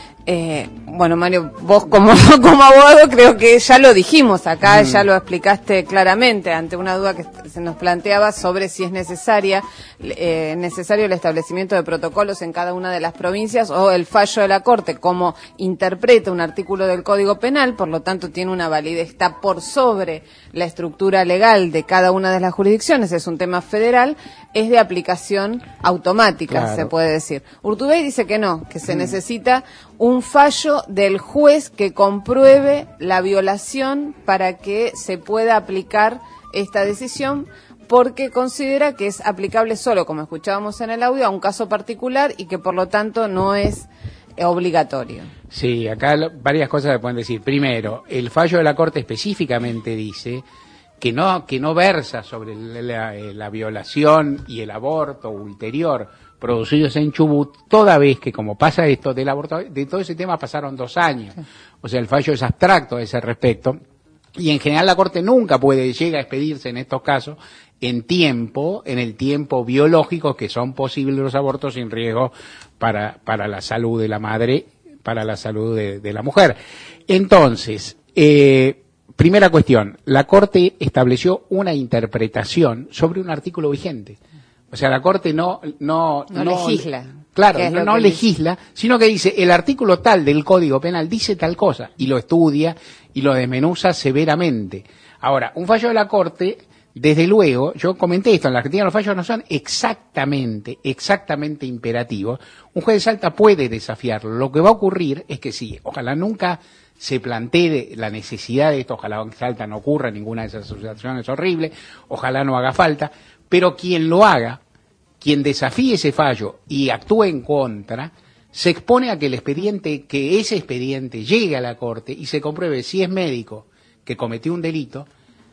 Eh, bueno, Mario, vos como, como abogado creo que ya lo dijimos acá, mm. ya lo explicaste claramente ante una duda que se nos planteaba sobre si es necesaria, eh, necesario el establecimiento de protocolos en cada una de las provincias o el fallo de la Corte, como interpreta un artículo del Código Penal, por lo tanto tiene una validez, está por sobre la estructura legal de cada una de las jurisdicciones, es un tema federal, es de aplicación automática, claro. Se puede decir. Urtubey dice que no, que se mm. necesita un fallo del juez que compruebe la violación para que se pueda aplicar esta decisión, porque considera que es aplicable solo, como escuchábamos en el audio, a un caso particular y que por lo tanto no es obligatorio. Sí, acá lo, varias cosas se pueden decir. Primero, el fallo de la Corte específicamente dice que no que no versa sobre la, la, la violación y el aborto ulterior producidos en Chubut, toda vez que, como pasa esto del aborto, de todo ese tema pasaron dos años. O sea, el fallo es abstracto a ese respecto, y en general la Corte nunca puede, llega a expedirse en estos casos, en tiempo, en el tiempo biológico que son posibles los abortos sin riesgo para, para la salud de la madre, para la salud de, de la mujer. Entonces, eh, primera cuestión, la Corte estableció una interpretación sobre un artículo vigente. O sea, la Corte no no no, no legisla. Claro, no, no legisla, dice? Sino que dice, el artículo tal del Código Penal dice tal cosa, y lo estudia y lo desmenuza severamente. Ahora, un fallo de la Corte, desde luego, yo comenté esto, en la Argentina los fallos no son exactamente, exactamente imperativos. Un juez de Salta puede desafiarlo. Lo que va a ocurrir es que sí, ojalá nunca se plantee la necesidad de esto, ojalá en Salta no ocurra ninguna de esas asociaciones horribles, ojalá no haga falta, pero quien lo haga, quien desafíe ese fallo y actúe en contra, se expone a que el expediente, que ese expediente llegue a la Corte y se compruebe si es médico que cometió un delito,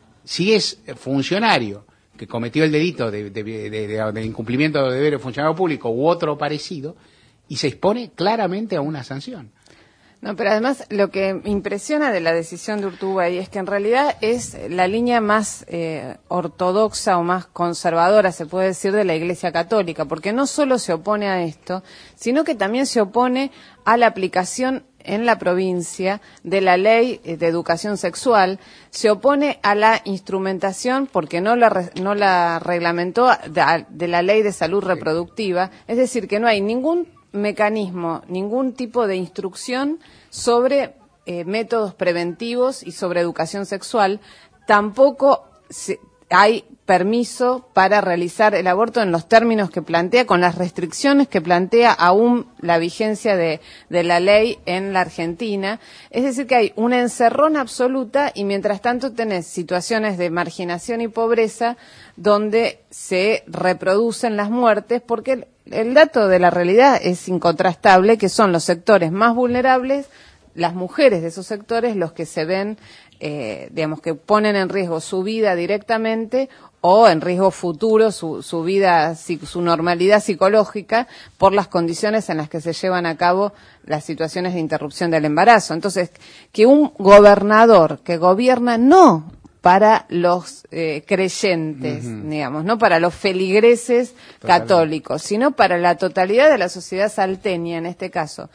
si es funcionario que cometió el delito de, de, de, de, de incumplimiento de deberes de funcionario público u otro parecido, y se expone claramente a una sanción. No, pero además lo que impresiona de la decisión de Urtubey es que en realidad es la línea más eh, ortodoxa o más conservadora, se puede decir, de la Iglesia Católica, porque no solo se opone a esto, sino que también se opone a la aplicación en la provincia de la ley de educación sexual, se opone a la instrumentación porque no la, no la reglamentó de, de la ley de salud reproductiva, es decir, que no hay ningún mecanismo, ningún tipo de instrucción sobre eh, métodos preventivos y sobre educación sexual, tampoco se, hay permiso para realizar el aborto en los términos que plantea, con las restricciones que plantea aún la vigencia de, de la ley en la Argentina. Es decir, que hay una encerrona absoluta y mientras tanto tenés situaciones de marginación y pobreza donde se reproducen las muertes, porque el, el dato de la realidad es incontrastable, que son los sectores más vulnerables, las mujeres de esos sectores, los que se ven, eh, digamos, que ponen en riesgo su vida directamente o en riesgo futuro su, su vida, su normalidad psicológica por las condiciones en las que se llevan a cabo las situaciones de interrupción del embarazo. Entonces, que un gobernador que gobierna no para los eh, creyentes, uh-huh. digamos, no para los feligreses Totalmente. Católicos, sino para la totalidad de la sociedad salteña en este caso,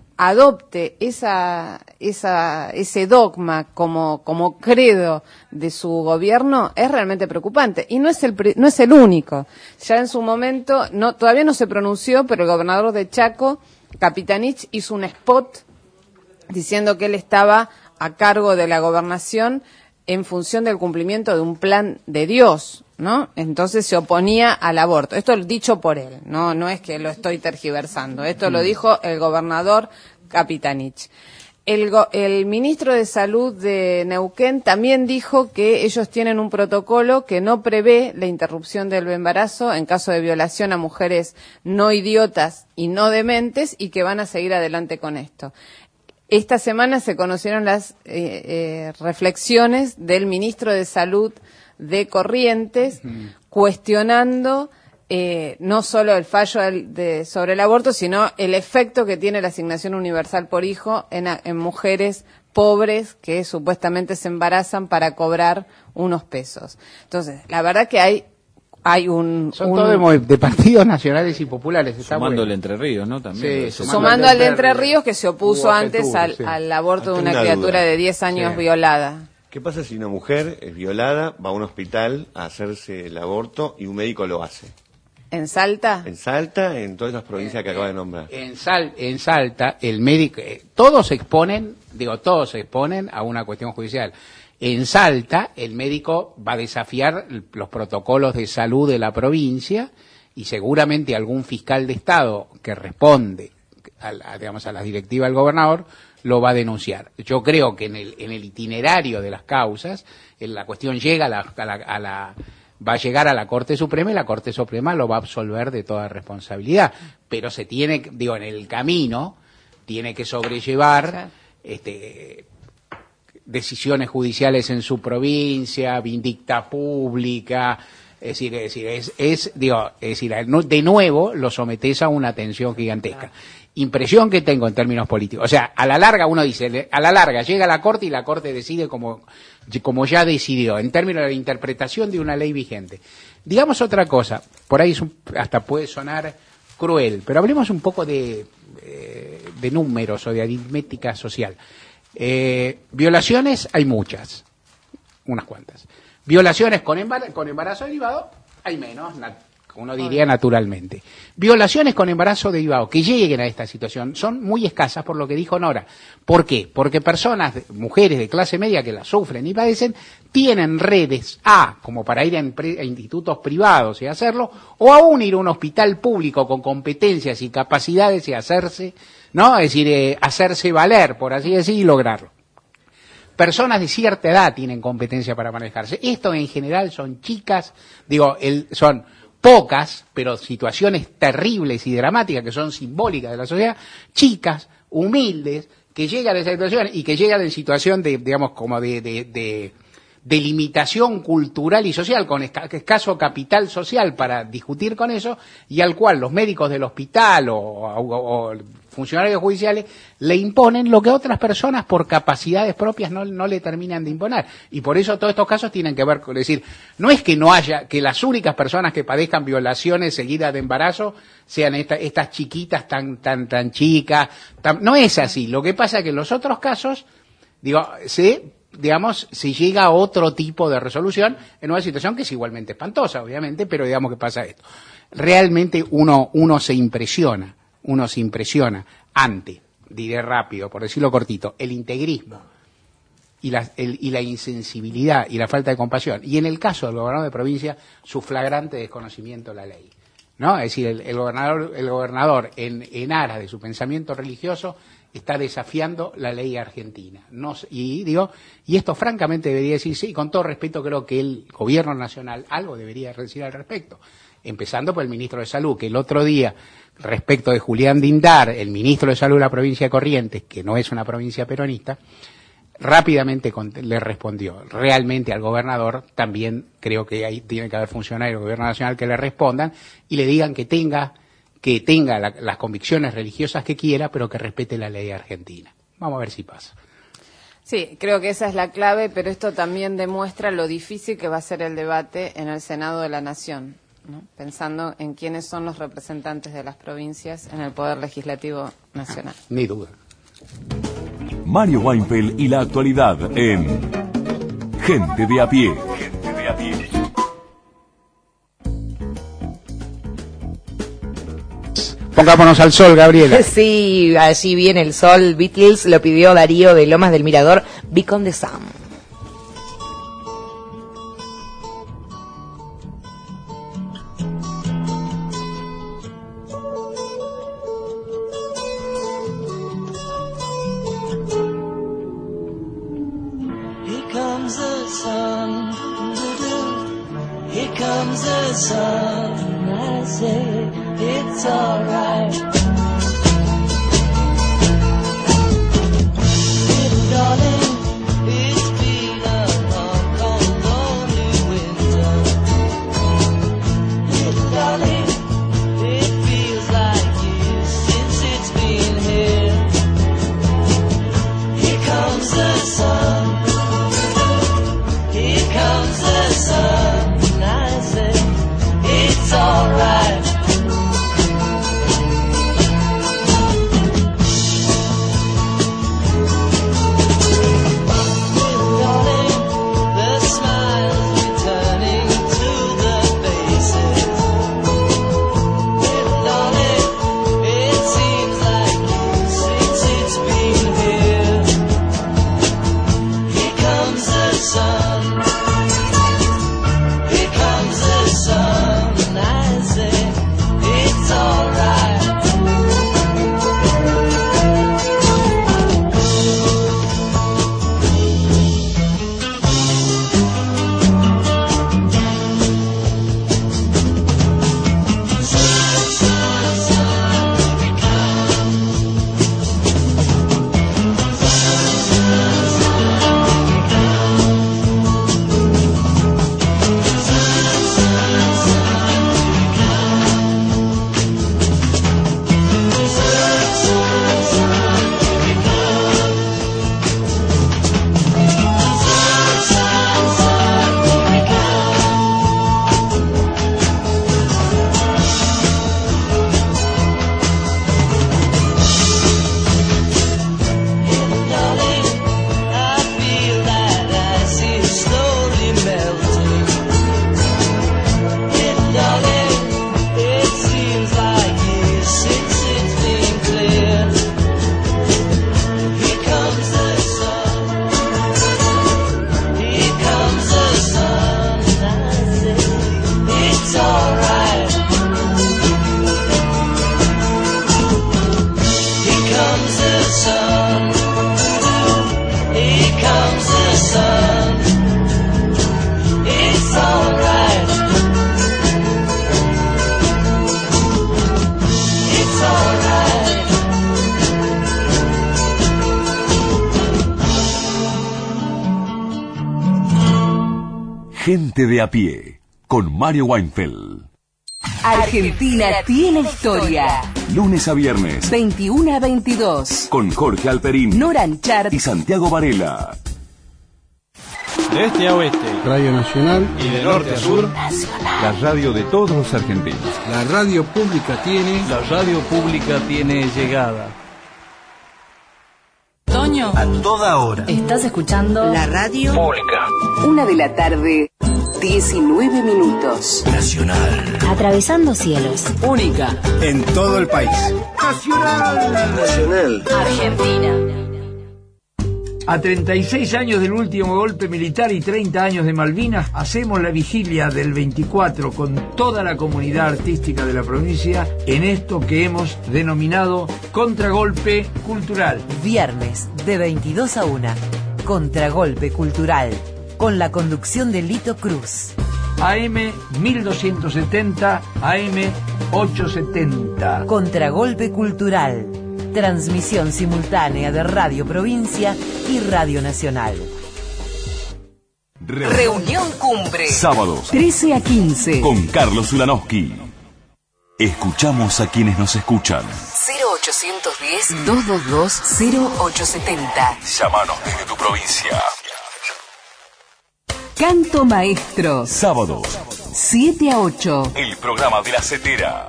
adopte esa, esa, ese dogma como, como credo de su gobierno, es realmente preocupante. Y no es el, no es el único. Ya en su momento, no, todavía no se pronunció, pero el gobernador de Chaco, Capitanich, hizo un spot diciendo que él estaba a cargo de la gobernación en función del cumplimiento de un plan de Dios, ¿no? Entonces se oponía al aborto. Esto es dicho por él, no, no es que lo estoy tergiversando. Esto lo dijo el gobernador Capitanich. El, go, el ministro de Salud de Neuquén también dijo que ellos tienen un protocolo que no prevé la interrupción del embarazo en caso de violación a mujeres no idiotas y no dementes y que van a seguir adelante con esto. Esta semana se conocieron las eh, eh, reflexiones del ministro de Salud de Corrientes, uh-huh. cuestionando eh, no solo el fallo del, de, sobre el aborto, sino el efecto que tiene la asignación universal por hijo en, en mujeres pobres que supuestamente se embarazan para cobrar unos pesos. Entonces, la verdad que hay hay un... Son un... todos de, de partidos nacionales y populares. Está sumando bueno. el Entre Ríos, ¿no? También. Sí, sumando, sumando al de Entre Ríos, que se opuso antes tuvo, al, sí. al aborto Hasta de una, una criatura duda. de diez años sí. violada. ¿Qué pasa si una mujer es violada, va a un hospital a hacerse el aborto y un médico lo hace? ¿En Salta? En Salta, en todas las provincias eh, que acaba de nombrar. En, Sal, en Salta, el médico... Eh, todos se exponen, digo, todos se exponen a una cuestión judicial. En Salta, el médico va a desafiar los protocolos de salud de la provincia y seguramente algún fiscal de Estado que responde a, a, digamos, a las directivas del gobernador lo va a denunciar. Yo creo que en el, en el itinerario de las causas, en la cuestión llega a la, a, la, a la, va a llegar a la Corte Suprema y la Corte Suprema lo va a absolver de toda responsabilidad. Pero se tiene, digo, en el camino, tiene que sobrellevar este decisiones judiciales en su provincia, vindicta pública, es decir, es decir, es, es digo, es decir, de nuevo lo sometes a una tensión gigantesca. Impresión que tengo en términos políticos. O sea, a la larga uno dice, a la larga llega la Corte y la Corte decide como, como ya decidió, en términos de la interpretación de una ley vigente. Digamos otra cosa, por ahí es un, hasta puede sonar cruel, pero hablemos un poco de, eh, de números o de aritmética social. Eh, violaciones hay muchas, unas cuantas. Violaciones con, embar- con embarazo derivado hay menos, nat- uno diría naturalmente. Violaciones con embarazo derivado que lleguen a esta situación son muy escasas, por lo que dijo Nora. ¿Por qué? Porque personas, mujeres de clase media que las sufren y padecen, tienen redes A, como para ir a, impre- a institutos privados y hacerlo, o aún ir a un hospital público con competencias y capacidades y hacerse, ¿no? Es decir, eh, hacerse valer, por así decir, y lograrlo. Personas de cierta edad tienen competencia para manejarse. Esto en general son chicas, digo, el, son pocas, pero situaciones terribles y dramáticas que son simbólicas de la sociedad, chicas, humildes, que llegan a esa situación y que llegan en situación de, digamos, como de, de, de, delimitación cultural y social, con escaso capital social para discutir con eso, y al cual los médicos del hospital o, o, o funcionarios judiciales le imponen lo que otras personas por capacidades propias no, no le terminan de imponer. Y por eso todos estos casos tienen que ver con decir, no es que no haya, que las únicas personas que padezcan violaciones seguidas de embarazo sean esta, estas chiquitas tan, tan, tan chicas, tan, no es así. Lo que pasa es que en los otros casos, digo, se, digamos, se llega a otro tipo de resolución en una situación que es igualmente espantosa, obviamente, pero digamos que pasa esto. Realmente uno, uno se impresiona. Uno se impresiona ante, diré rápido, por decirlo cortito, el integrismo y la, el, y la insensibilidad y la falta de compasión. Y en el caso del gobernador de provincia, su flagrante desconocimiento de la ley, ¿no? Es decir, el, el gobernador, el gobernador en, en aras de su pensamiento religioso, está desafiando la ley argentina. No, y digo, y esto francamente debería decirse, y con todo respeto creo que el gobierno nacional algo debería decir al respecto. Empezando por el ministro de Salud, que el otro día, respecto de Julián Dindar, el ministro de Salud de la provincia de Corrientes, que no es una provincia peronista, rápidamente le respondió. Realmente al gobernador también creo que ahí tiene que haber funcionarios del gobierno nacional que le respondan y le digan que tenga, que tenga la, las convicciones religiosas que quiera, pero que respete la ley argentina. Vamos a ver si pasa. Sí, creo que esa es la clave, pero esto también demuestra lo difícil que va a ser el debate en el Senado de la Nación, ¿no? Pensando en quiénes son los representantes de las provincias en el Poder Legislativo Nacional. Ah, ni duda. Mario Weinfeld y la actualidad en Gente de a pie. Gente de a pie. Pongámonos al sol, Gabriela. Sí, así viene el sol. Beatles lo pidió Darío de Lomas del Mirador, Beacon the Sun. It's alright. Little darling, it's been a long, long, lonely winter. Little darling, it feels like years since it's been here. Here comes the sun. Here comes the sun. And I say, it's alright. Gente de a pie, con Mario Weinfeld. Argentina tiene historia. Lunes a viernes, veintiuno a veintidós. con Jorge Alperín, Nora Anchart y Santiago Varela. De este a oeste, Radio Nacional, y de norte a sur, La radio de todos los argentinos. la radio pública tiene... la radio pública tiene llegada. Toño, A toda hora. Estás escuchando la radio Pública. una de la tarde, diecinueve minutos. Nacional. Atravesando cielos. Única. En todo el país. Nacional. Nacional. Argentina. A treinta y seis años del último golpe militar y treinta años de Malvinas, hacemos la vigilia del veinticuatro con toda la comunidad artística de la provincia en esto que hemos denominado Contragolpe Cultural. Viernes de veintidós a una, Contragolpe Cultural, con la conducción de Lito Cruz. A M mil doscientos setenta, A M ochocientos setenta. Contragolpe Cultural. Transmisión simultánea de Radio Provincia y Radio Nacional. Reunión Cumbre. Sábados, trece a quince. con Carlos Ulanowski. Escuchamos a quienes nos escuchan. cero ochocientos diez, doscientos veintidós, cero ochocientos setenta. Llámanos desde tu provincia. Canto Maestro. Sábados, siete a ocho. el programa de la Cetera.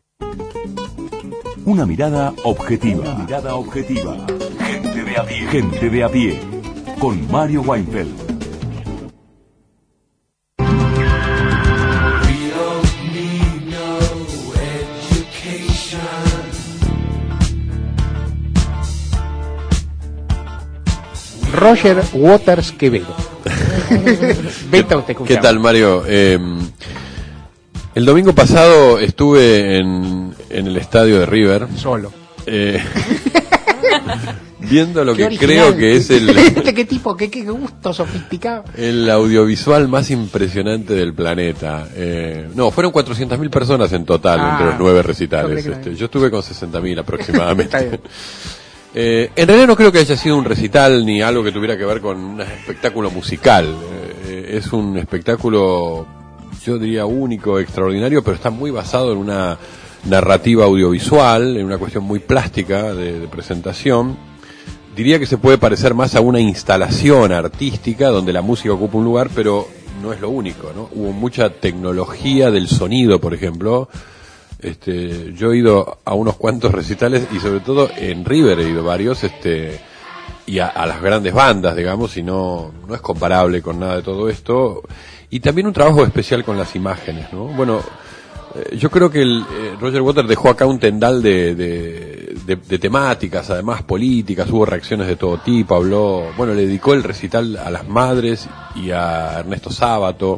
Una mirada objetiva. Una mirada objetiva. Gente de a pie. Gente de a pie. Con Mario Weinfeld. Roger Waters Quevedo. Venta usted, ¿Qué tal, Mario? Eh, el domingo pasado estuve en, en el estadio de River. Solo. Eh, viendo lo Qué que original. creo que es el, Este qué tipo, qué, qué gusto sofisticado. el audiovisual más impresionante del planeta. Eh, no, fueron cuatrocientas mil personas en total Ah, entre los nueve yo recitales. creí que Este, no. yo estuve con sesenta mil aproximadamente. Está bien. Eh, en realidad no creo que haya sido un recital ni algo que tuviera que ver con un espectáculo musical. Eh, es un espectáculo, yo diría, único, extraordinario, pero está muy basado en una narrativa audiovisual, en una cuestión muy plástica de, de presentación. Diría que se puede parecer más a una instalación artística donde la música ocupa un lugar, pero no es lo único, ¿no? Hubo mucha tecnología del sonido, por ejemplo. Este, yo he ido a unos cuantos recitales y sobre todo en River he ido varios, este, y a, a las grandes bandas, digamos, y no, no es comparable con nada de todo esto. Y también un trabajo especial con las imágenes, ¿no? Bueno, eh, yo creo que el, eh, Roger Waters dejó acá un tendal de, de, de, de temáticas, además políticas, hubo reacciones de todo tipo, habló, bueno, le dedicó el recital a las madres y a Ernesto Sábato.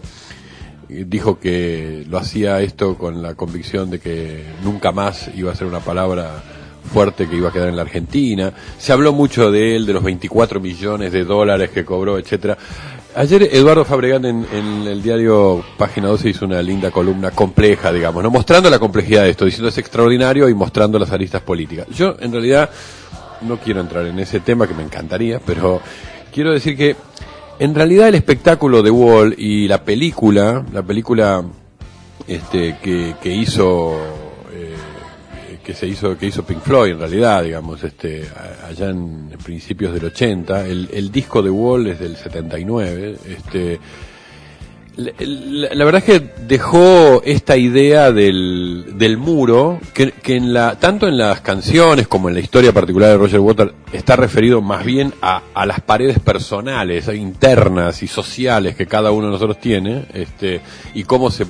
Dijo que lo hacía esto con la convicción de que nunca más iba a ser una palabra fuerte que iba a quedar en la Argentina. Se habló mucho de él, de los veinticuatro millones de dólares que cobró, etcétera. Ayer Eduardo Fabregán en, en el diario Página doce hizo una linda columna compleja, digamos, ¿no? Mostrando la complejidad de esto, diciendo es extraordinario y mostrando las aristas políticas. Yo, en realidad, no quiero entrar en ese tema, que me encantaría, pero quiero decir que en realidad el espectáculo de Wall y la película, la película este, que, que hizo, eh, que se hizo, que hizo Pink Floyd en realidad, digamos, este, allá en principios del ochenta, el, el disco de Wall es del setenta y nueve, este, la, la, la verdad es que dejó esta idea del, del muro, que, que en la, tanto en las canciones como en la historia particular de Roger Waters está referido más bien a, a las paredes personales, internas y sociales que cada uno de nosotros tiene, este, y cómo se,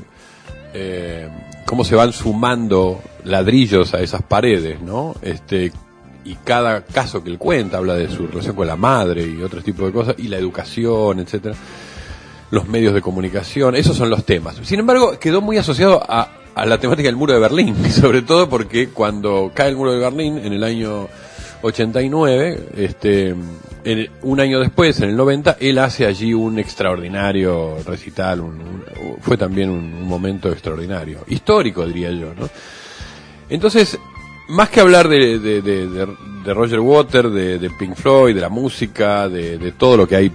eh, cómo se van sumando ladrillos a esas paredes, ¿no? Este, y cada caso que él cuenta habla de su relación con la madre y otro tipo de cosas, y la educación, etcétera, los medios de comunicación, esos son los temas. Sin embargo, quedó muy asociado a, a la temática del muro de Berlín, y sobre todo porque cuando cae el muro de Berlín en el año ochenta y nueve, este, en, un año después, en el noventa, él hace allí un extraordinario recital, un, un, fue también un, un momento extraordinario, histórico diría yo, ¿no? Entonces, más que hablar de, de, de, de, de Roger Waters, de, de Pink Floyd, de la música, de, de todo lo que hay por,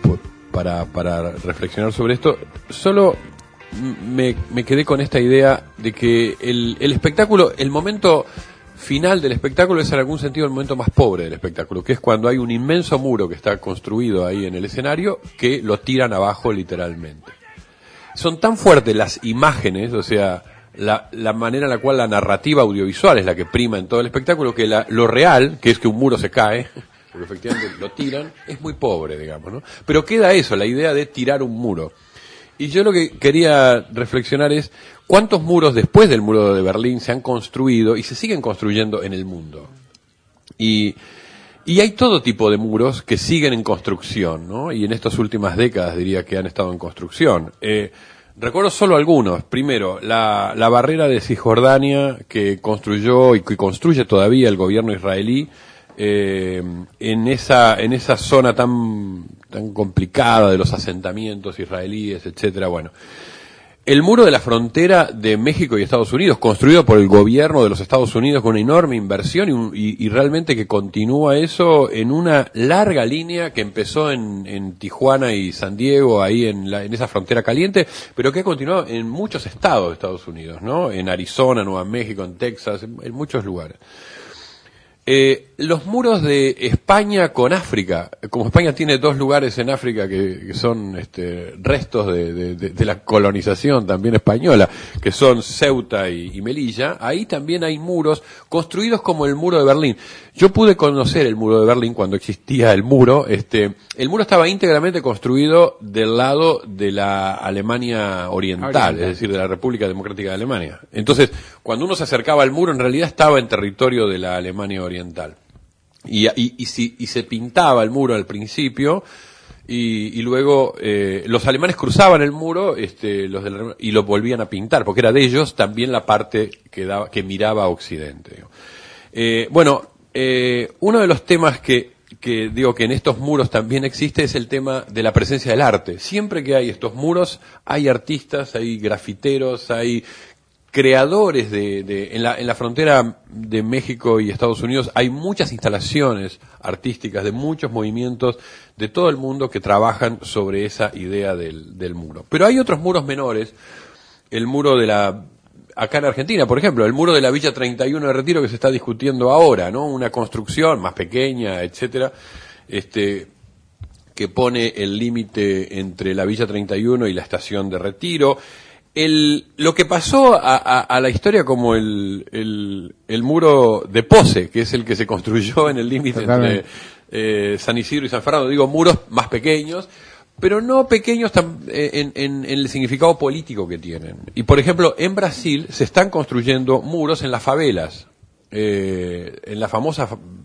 para, para reflexionar sobre esto. Solo me, me quedé con esta idea de que el, el espectáculo, el momento final del espectáculo es en algún sentido el momento más pobre del espectáculo, que es cuando hay un inmenso muro que está construido ahí en el escenario que lo tiran abajo literalmente. Son tan fuertes las imágenes, o sea, la, la manera en la cual la narrativa audiovisual es la que prima en todo el espectáculo, que la, lo real, que es que un muro se cae, porque efectivamente lo tiran, es muy pobre, digamos, ¿no? Pero queda eso, la idea de tirar un muro. Y yo lo que quería reflexionar es cuántos muros después del muro de Berlín se han construido y se siguen construyendo en el mundo. Y, y hay todo tipo de muros que siguen en construcción, ¿no? Y en estas últimas décadas diría que han estado en construcción. Eh, recuerdo solo algunos. Primero, la, la barrera de Cisjordania que construyó y que construye todavía el gobierno israelí, eh, en esa, en esa zona tan, tan complicada de los asentamientos israelíes, etcétera. Bueno, el muro de la frontera de México y Estados Unidos, construido por el gobierno de los Estados Unidos con una enorme inversión y, un, y, y realmente que continúa eso en una larga línea que empezó en, en Tijuana y San Diego, ahí en, la, en esa frontera caliente, pero que ha continuado en muchos estados de Estados Unidos, ¿no? En Arizona, Nueva México, en Texas, en, en muchos lugares. Eh, los muros de España con África, como España tiene dos lugares en África que, que son este, restos de, de, de, de la colonización también española, que son Ceuta y, y Melilla, ahí también hay muros construidos como el muro de Berlín. Yo pude conocer el muro de Berlín cuando existía el muro. Este, el muro estaba íntegramente construido del lado de la Alemania oriental, oriental, es decir, de la República Democrática de Alemania. Entonces, cuando uno se acercaba al muro, en realidad estaba en territorio de la Alemania oriental. Y, y, y, si, y se pintaba el muro al principio, y, y luego eh, los alemanes cruzaban el muro este, los del, y lo volvían a pintar, porque era de ellos también la parte que, daba, que miraba a Occidente. Eh, bueno, eh, uno de los temas que, que digo que en estos muros también existe es el tema de la presencia del arte. Siempre que hay estos muros, hay artistas, hay grafiteros, hay creadores de, de en la en la frontera de México y Estados Unidos hay muchas instalaciones artísticas de muchos movimientos de todo el mundo que trabajan sobre esa idea del, del muro. Pero hay otros muros menores, el muro de la acá en Argentina, por ejemplo, el muro de la Villa treinta y uno de Retiro que se está discutiendo ahora, ¿no? Una construcción más pequeña, etcétera, este que pone el límite entre la Villa treinta y uno y la estación de Retiro. El, lo que pasó a, a, a la historia como el, el, el muro de Pose, que es el que se construyó en el límite entre eh, San Isidro y San Fernando, digo muros más pequeños, pero no pequeños tan, en, en, en el significado político que tienen. Y por ejemplo, en Brasil se están construyendo muros en las favelas, eh, en la famosa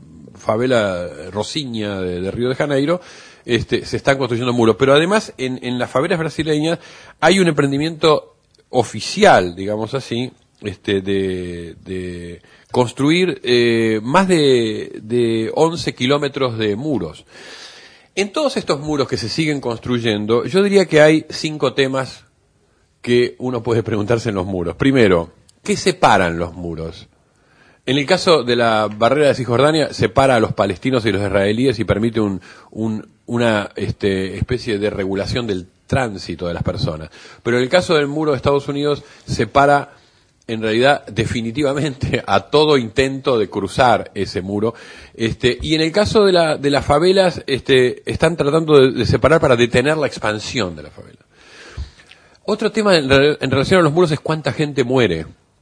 favela Rocinha de, de Río de Janeiro. Este, se están construyendo muros, pero además en, en las favelas brasileñas hay un emprendimiento oficial, digamos así, este, de, de construir eh, más de, de once kilómetros de muros. En todos estos muros que se siguen construyendo, yo diría que hay cinco temas que uno puede preguntarse en los muros. Primero, ¿qué separan los muros? En el caso de la barrera de Cisjordania, separa a los palestinos y los israelíes y permite un, un, una este, especie de regulación del tránsito de las personas. Pero en el caso del muro de Estados Unidos, separa en realidad definitivamente a todo intento de cruzar ese muro. Este, y en el caso de, la, de las favelas, este, están tratando de, de separar para detener la expansión de la favela. Otro tema en, en relación a los muros es cuánta gente muere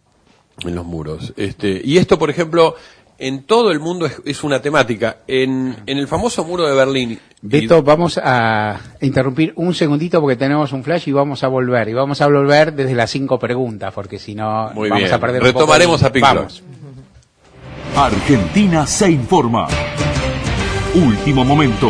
en los muros. Este, y esto, por ejemplo, en todo el mundo es, es una temática. En, en el famoso muro de Berlín. Beto, vamos a interrumpir un segundito porque tenemos un flash y vamos a volver. Y vamos a volver desde las cinco preguntas, porque si no Muy vamos bien. a perder Retomaremos un poco. a Pink Floyd. Vamos. Argentina se informa. Último momento.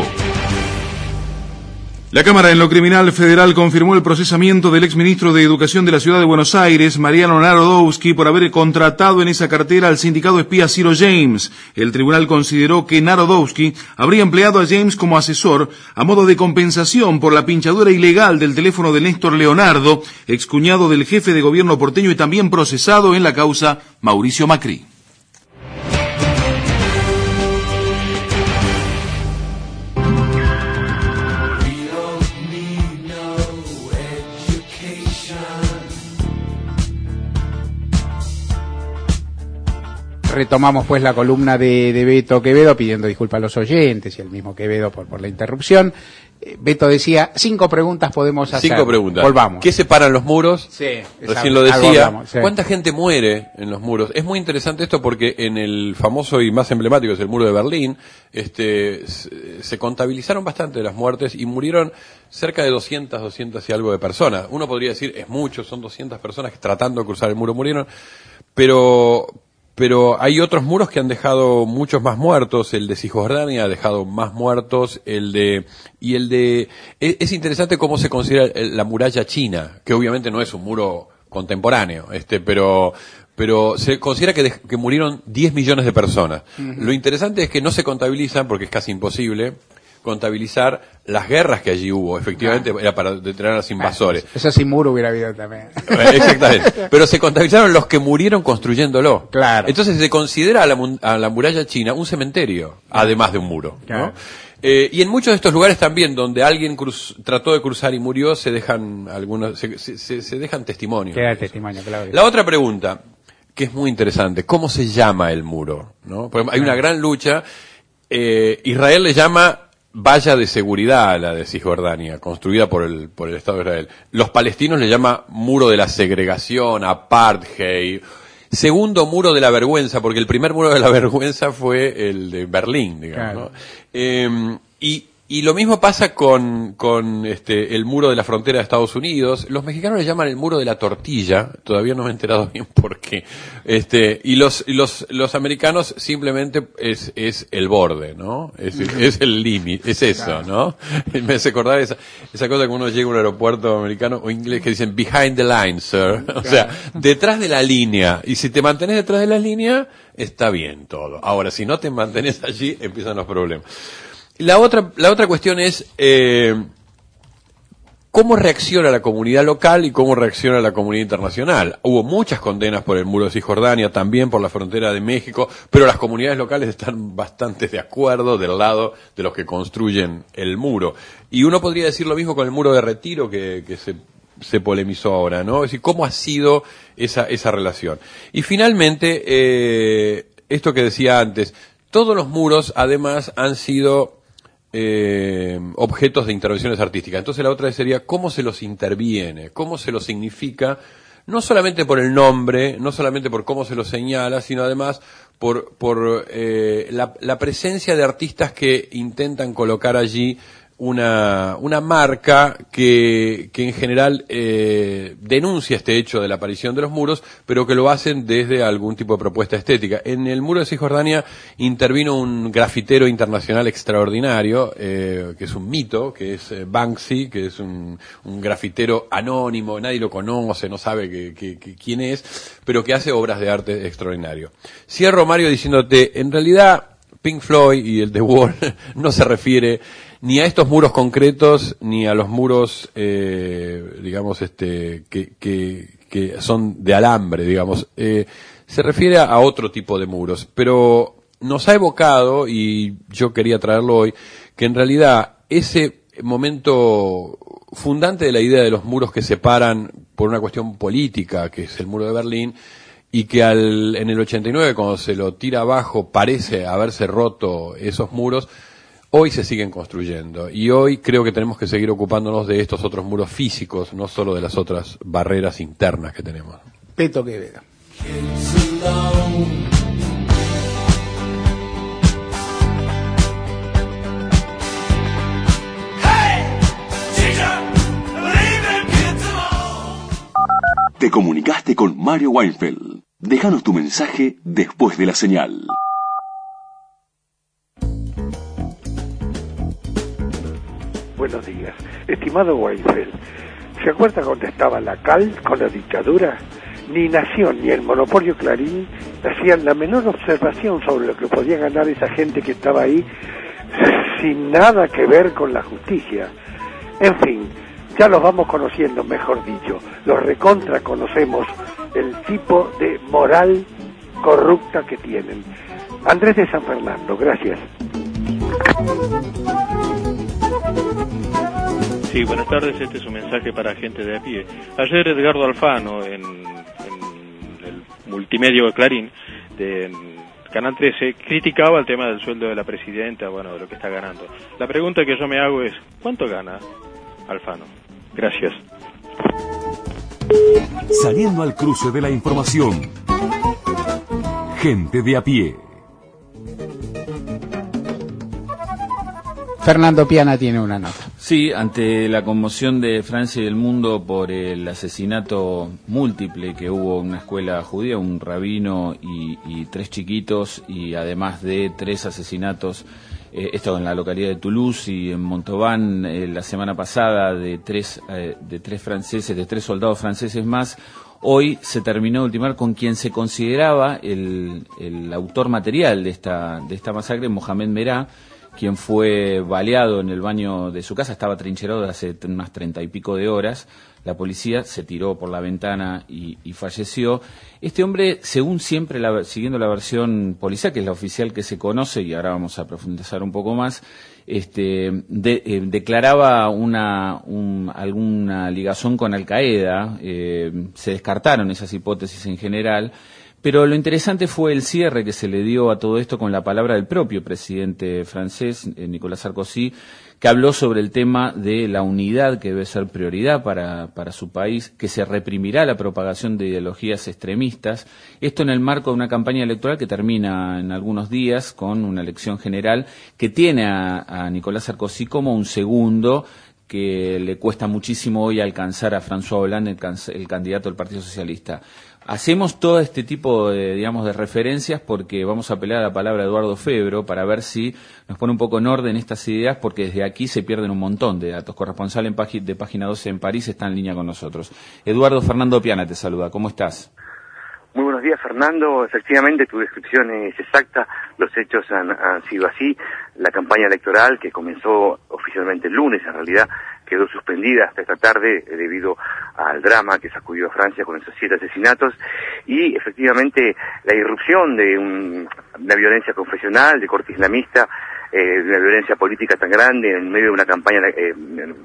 La Cámara en lo Criminal Federal confirmó el procesamiento del exministro de Educación de la Ciudad de Buenos Aires, Mariano Narodowski, por haber contratado en esa cartera al sindicado espía Ciro James. El tribunal consideró que Narodowski habría empleado a James como asesor a modo de compensación por la pinchadura ilegal del teléfono de Néstor Leonardo, excuñado del jefe de gobierno porteño y también procesado en la causa Mauricio Macri. retomamos pues la columna de, de Beto Quevedo pidiendo disculpas a los oyentes y al mismo Quevedo por, por la interrupción. Eh, Beto decía, cinco preguntas podemos hacer. Cinco preguntas. Volvamos. ¿Qué separan los muros? Sí, Recién exacto. lo decía. Algo hablamos, sí. ¿Cuánta gente muere en los muros? Es muy interesante esto porque en el famoso y más emblemático, es el muro de Berlín, este, se, se contabilizaron bastante de las muertes y murieron cerca de doscientas, doscientas y algo de personas. Uno podría decir, es mucho, son doscientas personas que tratando de cruzar el muro murieron, pero... Pero hay otros muros que han dejado muchos más muertos. El de Cisjordania ha dejado más muertos. El de y el de es, es interesante cómo se considera la muralla china, que obviamente no es un muro contemporáneo, este, pero pero se considera que, de, que murieron diez millones de personas. Uh-huh. Lo interesante es que no se contabilizan porque es casi imposible contabilizar las guerras que allí hubo. Efectivamente, ah. era para detener a los invasores. Ah, eso sin muro hubiera habido también. Exactamente. Pero se contabilizaron los que murieron construyéndolo. Claro. Entonces se considera a la, a la muralla china un cementerio, además de un muro. Claro. ¿No? Eh, y en muchos de estos lugares también, donde alguien cruz, trató de cruzar y murió, se dejan algunos, se, se, se dejan testimonios. Queda testimonio, claro. La otra pregunta, que es muy interesante, ¿cómo se llama el muro? ¿No? Porque hay una gran lucha. Eh, Israel le llama valla de seguridad a la de Cisjordania, construida por el, por el Estado de Israel. Los palestinos le llaman muro de la segregación, apartheid, segundo muro de la vergüenza, porque el primer muro de la vergüenza fue el de Berlín, digamos, claro. ¿No? Eh, y, y lo mismo pasa con, con este, el muro de la frontera de Estados Unidos. Los mexicanos le llaman el muro de la tortilla, todavía no me he enterado bien por qué. Este, y los, y los, los americanos simplemente es, es el borde, ¿no? Es, es el límite, es eso, ¿no? Me hace acordar esa, esa cosa que uno llega a un aeropuerto americano o inglés que dicen behind the line, sir. O sea, detrás de la línea. Y si te mantenés detrás de la línea, está bien todo. Ahora, si no te mantenés allí, empiezan los problemas. La otra, la otra cuestión es, eh, ¿cómo reacciona la comunidad local y cómo reacciona la comunidad internacional? Hubo muchas condenas por el muro de Cisjordania, también por la frontera de México, pero las comunidades locales están bastante de acuerdo del lado de los que construyen el muro. Y uno podría decir lo mismo con el muro de Retiro que, que se, se polemizó ahora, ¿no? Es decir, ¿cómo ha sido esa, esa relación? Y finalmente, eh, esto que decía antes, todos los muros además han sido Eh, objetos de intervenciones artísticas. Entonces la otra sería cómo se los interviene, cómo se los significa, no solamente por el nombre, no solamente por cómo se los señala, sino además por, por eh, la, la presencia de artistas que intentan colocar allí una, una marca que, que en general eh, denuncia este hecho de la aparición de los muros, pero que lo hacen desde algún tipo de propuesta estética. En el muro de Cisjordania intervino un grafitero internacional extraordinario, eh, que es un mito, que es eh, Banksy, que es un, un grafitero anónimo, nadie lo conoce, no sabe que, que, que, quién es, pero que hace obras de arte extraordinario. Cierro, Mario, diciéndote, en realidad Pink Floyd y el The Wall no se refiere ni a estos muros concretos, ni a los muros, eh, digamos, este, que, que, que son de alambre, digamos. Eh, se refiere a otro tipo de muros, pero nos ha evocado, y yo quería traerlo hoy, que en realidad ese momento fundante de la idea de los muros que separan por una cuestión política, que es el muro de Berlín, y que al, en el ochenta y nueve, cuando se lo tira abajo, parece haberse roto esos muros, hoy se siguen construyendo. Y hoy creo que tenemos que seguir ocupándonos de estos otros muros físicos, no solo de las otras barreras internas que tenemos. Beto Quevedo. Te comunicaste con Mario Weinfeld. Déjanos tu mensaje después de la señal. Buenos días. Estimado Weinfeld, ¿se acuerda cuando estaba la C A L con la dictadura? Ni Nación ni el monopolio Clarín hacían la menor observación sobre lo que podía ganar esa gente que estaba ahí sin nada que ver con la justicia. En fin, ya los vamos conociendo, mejor dicho, los recontra conocemos el tipo de moral corrupta que tienen. Andrés de San Fernando, gracias. Sí, buenas tardes, este es un mensaje para gente de a pie. Ayer Edgardo Alfano, en, en el multimedio de Clarín, de, Canal trece criticaba el tema del sueldo de la presidenta, bueno, de lo que está ganando. La pregunta que yo me hago es, ¿cuánto gana Alfano? Gracias. Saliendo al cruce de la información. Gente de a pie. Fernando Piana tiene una nota. Sí, ante la conmoción de Francia y del mundo por el asesinato múltiple que hubo en una escuela judía, un rabino y, y tres chiquitos, y además de tres asesinatos, eh, esto en la localidad de Toulouse y en Montauban, eh, la semana pasada, de tres, eh, de tres franceses, de tres soldados franceses más. Hoy se terminó de ultimar con quien se consideraba el, el autor material de esta, de esta masacre, Mohamed Merah, quien fue baleado en el baño de su casa, estaba trincherado hace unas treinta y pico de horas. La policía se tiró por la ventana y, y falleció. Este hombre, según siempre, la, siguiendo la versión policial, que es la oficial que se conoce, y ahora vamos a profundizar un poco más, este, de, eh, declaraba una, un, alguna ligazón con Al Qaeda. Eh, se descartaron esas hipótesis en general. Pero lo interesante fue el cierre que se le dio a todo esto con la palabra del propio presidente francés, eh, Nicolas Sarkozy, que habló sobre el tema de la unidad que debe ser prioridad para, para su país, que se reprimirá la propagación de ideologías extremistas. Esto en el marco de una campaña electoral que termina en algunos días con una elección general que tiene a, a Nicolas Sarkozy como un segundo, que le cuesta muchísimo hoy alcanzar a François Hollande, el, can, el candidato del Partido Socialista. Hacemos todo este tipo de, digamos, de referencias porque vamos a apelar a la palabra de Eduardo Febro para ver si nos pone un poco en orden estas ideas, porque desde aquí se pierden un montón de datos. Corresponsal en pagi- de Página doce en París está en línea con nosotros. Eduardo, Fernando Piana te saluda. ¿Cómo estás? Muy buenos días, Fernando. Efectivamente, tu descripción es exacta. Los hechos han, han sido así. La campaña electoral, que comenzó oficialmente el lunes, en realidad quedó suspendida hasta esta tarde eh, debido al drama que sacudió a Francia con esos siete asesinatos. Y efectivamente, la irrupción de un, una violencia confesional de corte islamista, eh, de una violencia política tan grande en medio de una campaña eh,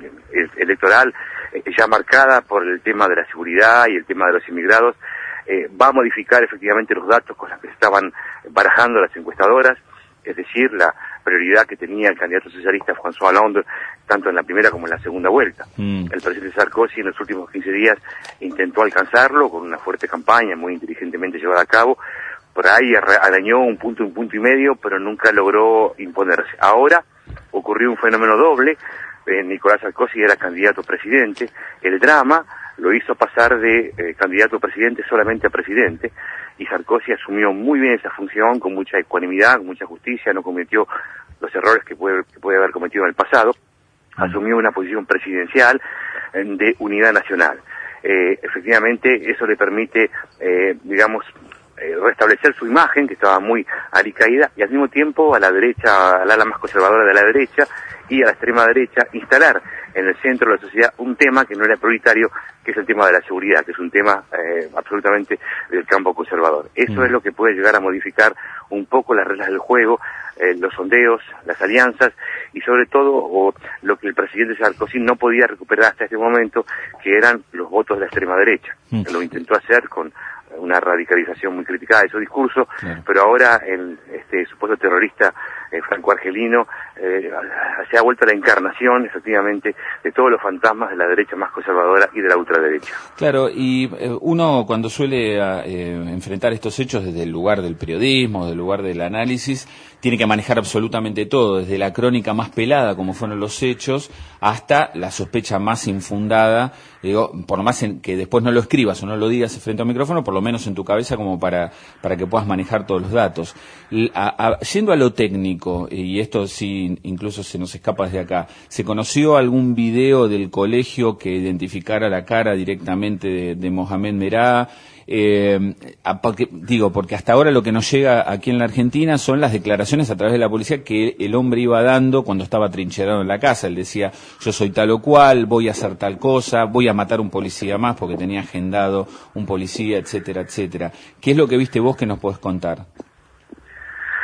electoral eh, ya marcada por el tema de la seguridad y el tema de los inmigrados, Eh, va a modificar efectivamente los datos con los que estaban barajando las encuestadoras, es decir, la prioridad que tenía el candidato socialista François Hollande, tanto en la primera como en la segunda vuelta. Mm. El presidente Sarkozy en los últimos quince días intentó alcanzarlo con una fuerte campaña muy inteligentemente llevada a cabo. Por ahí arañó un punto, un punto y medio, pero nunca logró imponerse. Ahora ocurrió un fenómeno doble. Eh, Nicolás Sarkozy era candidato a presidente. El drama lo hizo pasar de eh, candidato a presidente solamente a presidente, y Sarkozy asumió muy bien esa función con mucha ecuanimidad, con mucha justicia, no cometió los errores que puede, que puede haber cometido en el pasado, asumió una posición presidencial eh, de unidad nacional. Eh, efectivamente, eso le permite, eh, digamos, eh, restablecer su imagen, que estaba muy alicaída, y al mismo tiempo a la derecha, al ala más conservadora de la derecha, y a la extrema derecha, instalar en el centro de la sociedad un tema que no era prioritario, que es el tema de la seguridad, que es un tema eh, absolutamente del campo conservador. Eso mm. es lo que puede llegar a modificar un poco las reglas del juego, eh, los sondeos, las alianzas, y sobre todo o, lo que el presidente Sarkozy no podía recuperar hasta este momento, que eran los votos de la extrema derecha. Mm. Lo intentó hacer con una radicalización muy criticada de su discurso, claro. Pero ahora el este supuesto terrorista eh, franco-argelino eh, se ha vuelto la encarnación, efectivamente, de todos los fantasmas de la derecha más conservadora y de la ultraderecha. Claro, y eh, uno cuando suele eh, enfrentar estos hechos desde el lugar del periodismo, del lugar del análisis, tiene que manejar absolutamente todo, desde la crónica más pelada, como fueron los hechos, hasta la sospecha más infundada, digo, por lo más en que después no lo escribas o no lo digas frente al micrófono, por lo menos en tu cabeza, como para, para que puedas manejar todos los datos. Y a, a, yendo a lo técnico, y esto sí incluso se nos escapa desde acá, ¿se conoció algún video del colegio que identificara la cara directamente de, de Mohamed Merah? Eh, a, porque, digo, porque hasta ahora lo que nos llega aquí en la Argentina son las declaraciones a través de la policía que el hombre iba dando cuando estaba trincherado en la casa. Él decía, yo soy tal o cual, voy a hacer tal cosa, voy a matar un policía más porque tenía agendado un policía, etcétera, etcétera. ¿Qué es lo que viste vos que nos podés contar?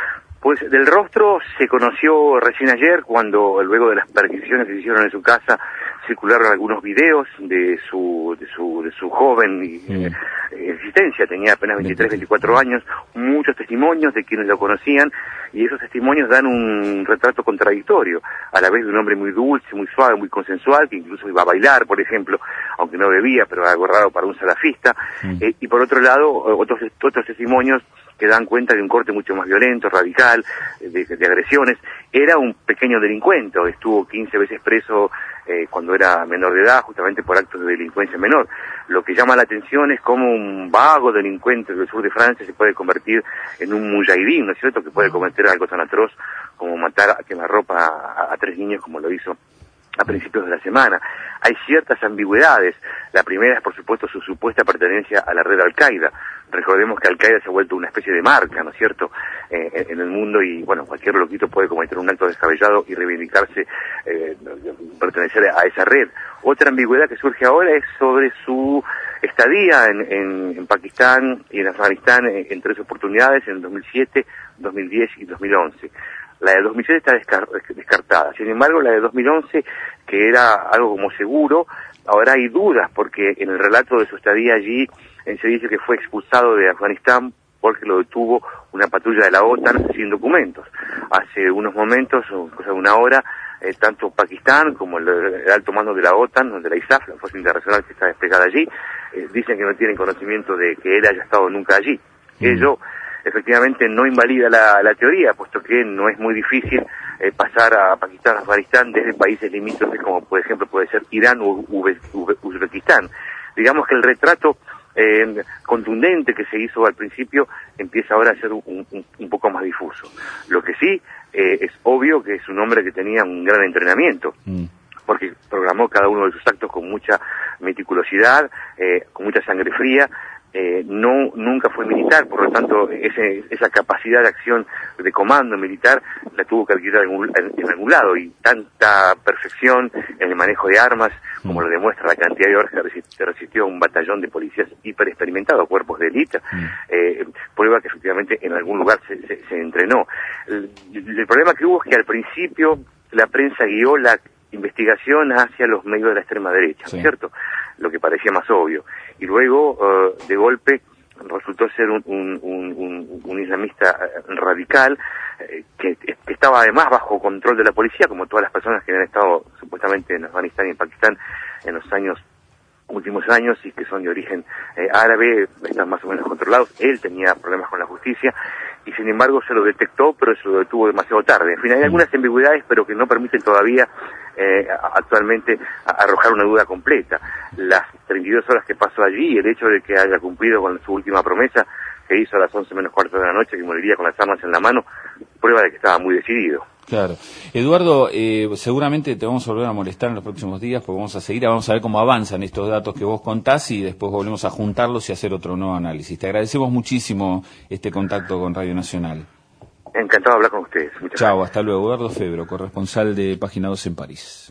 Pues del rostro se conoció recién ayer, cuando luego de las perquisiciones que se hicieron en su casa circularon algunos videos de su de su de su joven eh, existencia. Tenía apenas veintitrés, veinticuatro años, muchos testimonios de quienes lo conocían, y esos testimonios dan un retrato contradictorio, a la vez de un hombre muy dulce, muy suave, muy consensual, que incluso iba a bailar, por ejemplo, aunque no bebía, pero algo raro para un salafista, mm. eh, y por otro lado, otros otros testimonios que dan cuenta de un corte mucho más violento, radical, de, de agresiones. Era un pequeño delincuente, estuvo quince veces preso eh, cuando era menor de edad, justamente por actos de delincuencia menor. Lo que llama la atención es cómo un vago delincuente del sur de Francia se puede convertir en un mujahidín, ¿no es cierto?, que puede cometer algo tan atroz como matar a quemarropa a, a tres niños, como lo hizo a principios de la semana. Hay ciertas ambigüedades. La primera es, por supuesto, su supuesta pertenencia a la red Al-Qaeda. Recordemos que Al-Qaeda se ha vuelto una especie de marca, ¿no es cierto?, eh, en el mundo, y bueno, cualquier loquito puede cometer un acto descabellado y reivindicarse, eh, pertenecer a esa red. Otra ambigüedad que surge ahora es sobre su estadía en, en, en Pakistán y en Afganistán en, en tres oportunidades, en dos mil siete, dos mil diez y dos mil once. La de dos mil siete está descar descartada. Sin embargo, la de dos mil once, que era algo como seguro, ahora hay dudas, porque en el relato de su estadía allí eh, se dice que fue expulsado de Afganistán porque lo detuvo una patrulla de la OTAN sin documentos. Hace unos momentos, o cosa de una hora, eh, tanto Pakistán como el, el alto mando de la OTAN, de la I S A F, la Fuerza Internacional que está desplegada allí, eh, dicen que no tienen conocimiento de que él haya estado nunca allí. Mm. Ello efectivamente no invalida la, la teoría, puesto que no es muy difícil eh, pasar a Pakistán, Afganistán, desde países limítrofes como por ejemplo puede ser Irán o Uzbekistán. Digamos que el retrato eh, contundente que se hizo al principio empieza ahora a ser un, un, un poco más difuso. Lo que sí eh, es obvio que es un hombre que tenía un gran entrenamiento, mm. porque programó cada uno de sus actos con mucha meticulosidad, eh, con mucha sangre fría. Eh, no nunca fue militar, por lo tanto ese, esa capacidad de acción de comando militar la tuvo que adquirir en, en, en algún lado, y tanta perfección en el manejo de armas como lo demuestra la cantidad de horas que resistió, resistió a un batallón de policías hiper experimentados, cuerpos de élite, eh, prueba que efectivamente en algún lugar se, se, se entrenó. El, el problema que hubo es que al principio la prensa guió la investigación hacia los medios de la extrema derecha, ¿no es cierto?, lo que parecía más obvio, y luego uh, de golpe resultó ser un, un, un, un islamista radical eh, que, que estaba además bajo control de la policía, como todas las personas que han estado supuestamente en Afganistán y en Pakistán en los años últimos años, y que son de origen eh, árabe, están más o menos controlados. Él tenía problemas con la justicia y sin embargo se lo detectó, pero se lo detuvo demasiado tarde. En fin, hay algunas ambigüedades, pero que no permiten todavía eh, actualmente arrojar una duda completa. Las treinta y dos horas que pasó allí y el hecho de que haya cumplido con su última promesa que hizo a las once menos cuarto de la noche, que moriría con las armas en la mano, prueba de que estaba muy decidido. Claro. Eduardo, eh, seguramente te vamos a volver a molestar en los próximos días, porque vamos a seguir, vamos a ver cómo avanzan estos datos que vos contás y después volvemos a juntarlos y hacer otro nuevo análisis. Te agradecemos muchísimo este contacto con Radio Nacional. Encantado de hablar con ustedes. Muchas Chao, gracias. hasta luego. Eduardo Febro, corresponsal de Página dos en París.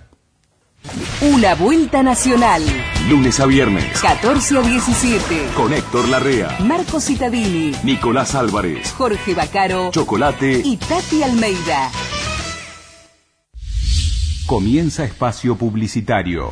Una vuelta nacional. Lunes a viernes. catorce a diecisiete. Con Héctor Larrea, Marco Cittadini, Nicolás Álvarez, Jorge Bacaro, Chocolate y Tati Almeida. Comienza espacio publicitario.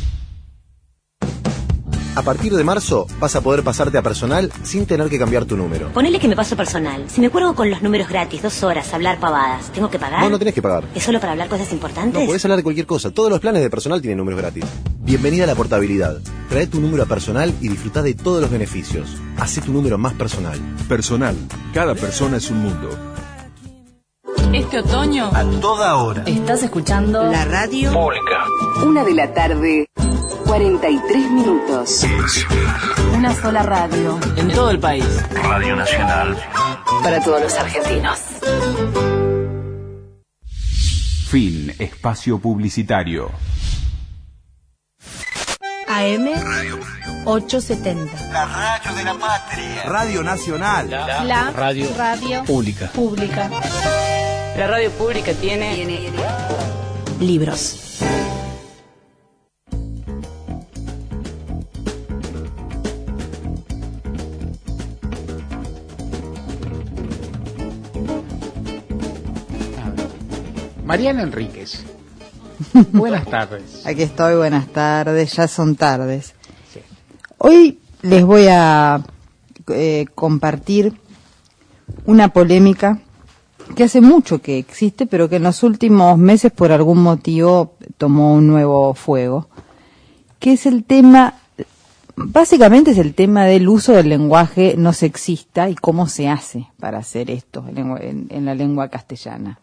A partir de marzo vas a poder pasarte a personal sin tener que cambiar tu número. Ponele que me paso personal. Si me cuelgo con los números gratis, dos horas, hablar pavadas, ¿tengo que pagar? No, no tenés que pagar. ¿Es solo para hablar cosas importantes? No, podés hablar de cualquier cosa. Todos los planes de personal tienen números gratis. Bienvenida a la portabilidad. Trae tu número a personal y disfruta de todos los beneficios. Hacé tu número más personal. Personal. Cada persona es un mundo. Este otoño, a toda hora, estás escuchando la radio pública. Una de la tarde, cuarenta y tres minutos. Una sola radio. En todo el país. Radio Nacional. Para todos los argentinos. Fin. Espacio publicitario. A M ochocientos setenta. La radio de la patria. Radio Nacional. La, la radio, radio pública. Pública. La radio pública tiene, tiene libros. Mariana Enríquez. Buenas tardes. Aquí estoy, buenas tardes, ya son tardes. Sí. Hoy les voy a eh, compartir una polémica que hace mucho que existe, pero que en los últimos meses por algún motivo tomó un nuevo fuego, que es el tema, básicamente es el tema del uso del lenguaje no sexista y cómo se hace para hacer esto en, en, en la lengua castellana.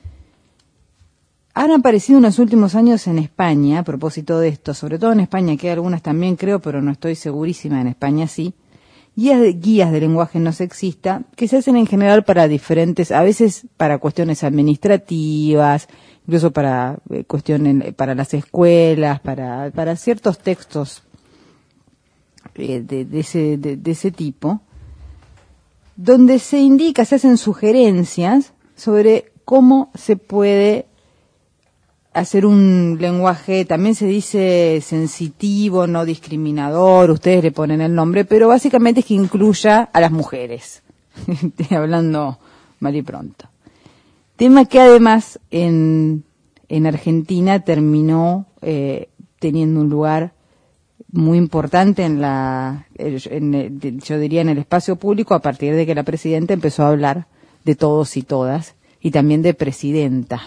Han aparecido en los últimos años en España, a propósito de esto, sobre todo en España, que hay algunas también creo, pero no estoy segurísima, en España sí, guías de, guías de lenguaje no sexista, que se hacen en general para diferentes, a veces para cuestiones administrativas, incluso para eh, cuestiones, para las escuelas, para, para ciertos textos eh, de, de, ese, de, de ese tipo, donde se indica, se hacen sugerencias sobre cómo se puede hacer un lenguaje, también se dice sensitivo, no discriminador, ustedes le ponen el nombre, pero básicamente es que incluya a las mujeres, estoy hablando mal y pronto. Tema que además en, en Argentina terminó eh, teniendo un lugar muy importante en la, en, yo diría en el espacio público a partir de que la presidenta empezó a hablar de todos y todas, y también de presidenta.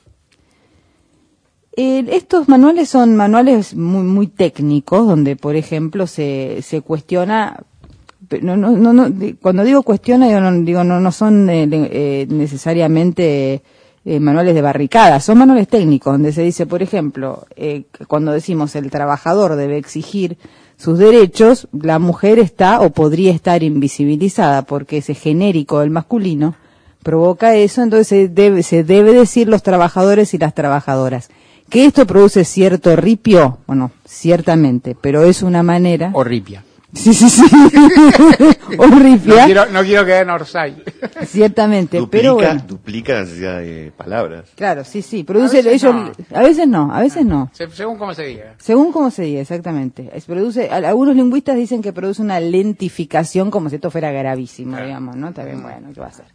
Eh, estos manuales son manuales muy muy técnicos, donde por ejemplo se se cuestiona, no no no, no cuando digo cuestiona yo no digo no no son eh, eh, necesariamente eh, manuales de barricada, son manuales técnicos donde se dice, por ejemplo, eh, cuando decimos el trabajador debe exigir sus derechos, la mujer está o podría estar invisibilizada porque ese genérico del masculino provoca eso, entonces se debe se debe decir los trabajadores y las trabajadoras. ¿Que esto produce cierto ripio? Bueno, ciertamente, pero es una manera... Horripia. Sí, sí, sí. Horripia. No quiero, no quiero quedar en Orsay. Ciertamente, duplica, pero bueno. Duplica la necesidad de palabras. Claro, sí, sí. Produce, A veces ellos, no. a veces no, a veces no. Se, según cómo se diga. Según cómo se diga, exactamente. Es, produce, algunos lingüistas dicen que produce una lentificación como si esto fuera gravísimo, claro. Digamos, ¿no? Está bien, bueno, ¿qué va a hacer?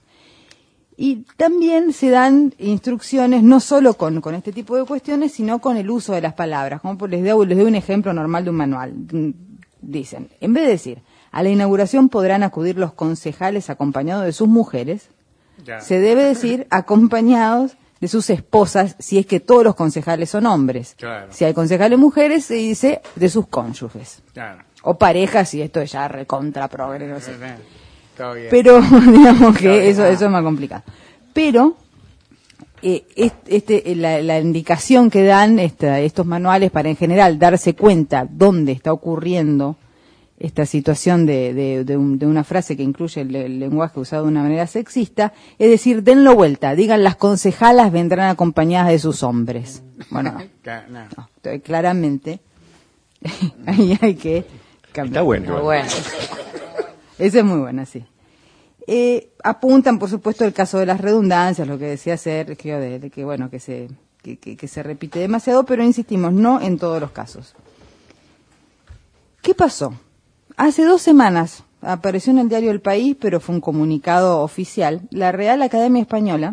Y también se dan instrucciones no solo con, con este tipo de cuestiones, sino con el uso de las palabras. Como les doy, les doy un ejemplo normal de un manual. Dicen, en vez de decir, a la inauguración podrán acudir los concejales acompañados de sus mujeres, ya. Se debe decir acompañados de sus esposas, si es que todos los concejales son hombres. Claro. Si hay concejales mujeres, se dice de sus cónyuges. Claro. O parejas, y esto es ya recontra progre, no sé. Pero digamos que eso eso es más complicado. Pero eh, este la, la indicación que dan esta, estos manuales para en general darse cuenta dónde está ocurriendo esta situación de, de, de, un, de una frase que incluye el, el lenguaje usado de una manera sexista, es decir, denlo vuelta, digan las concejalas vendrán acompañadas de sus hombres. Bueno, no, no, claramente ahí hay que cambiar. Está bueno. Está bueno. Esa es muy buena, sí. Eh, apuntan, por supuesto, el caso de las redundancias, lo que decía Sergio, de, de que bueno que se que, que, que se repite demasiado, pero insistimos, no en todos los casos. ¿Qué pasó? Hace dos semanas apareció en el diario El País, pero fue un comunicado oficial. La Real Academia Española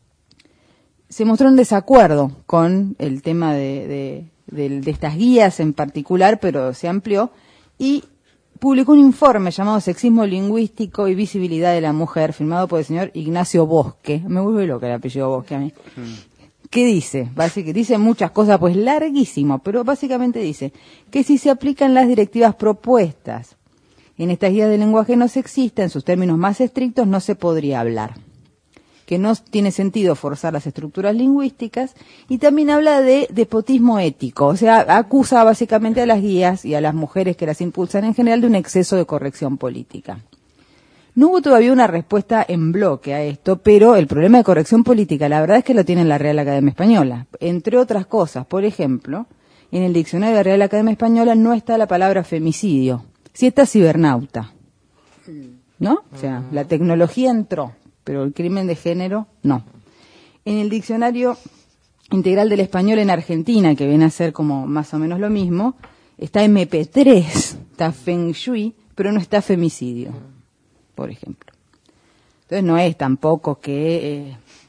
se mostró en desacuerdo con el tema de, de, de, de estas guías en particular, pero se amplió y publicó un informe llamado Sexismo Lingüístico y Visibilidad de la Mujer, firmado por el señor Ignacio Bosque. Me vuelve loca el apellido Bosque a mí. Mm. ¿Qué dice? Básicamente, dice muchas cosas, pues larguísimo, pero básicamente dice que si se aplican las directivas propuestas en estas guías de lenguaje no sexista, en sus términos más estrictos, no se podría hablar. Que no tiene sentido forzar las estructuras lingüísticas, y también habla de despotismo ético, o sea, acusa básicamente a las guías y a las mujeres que las impulsan en general de un exceso de corrección política. No hubo todavía una respuesta en bloque a esto, pero el problema de corrección política, la verdad es que lo tiene la Real Academia Española. Entre otras cosas, por ejemplo, en el diccionario de la Real Academia Española no está la palabra femicidio, sí está cibernauta, ¿no? O sea, la tecnología entró, pero el crimen de género, no. En el diccionario integral del español en Argentina, que viene a ser como más o menos lo mismo, está eme pe tres, está feng shui, pero no está femicidio, por ejemplo. Entonces no es tampoco que eh,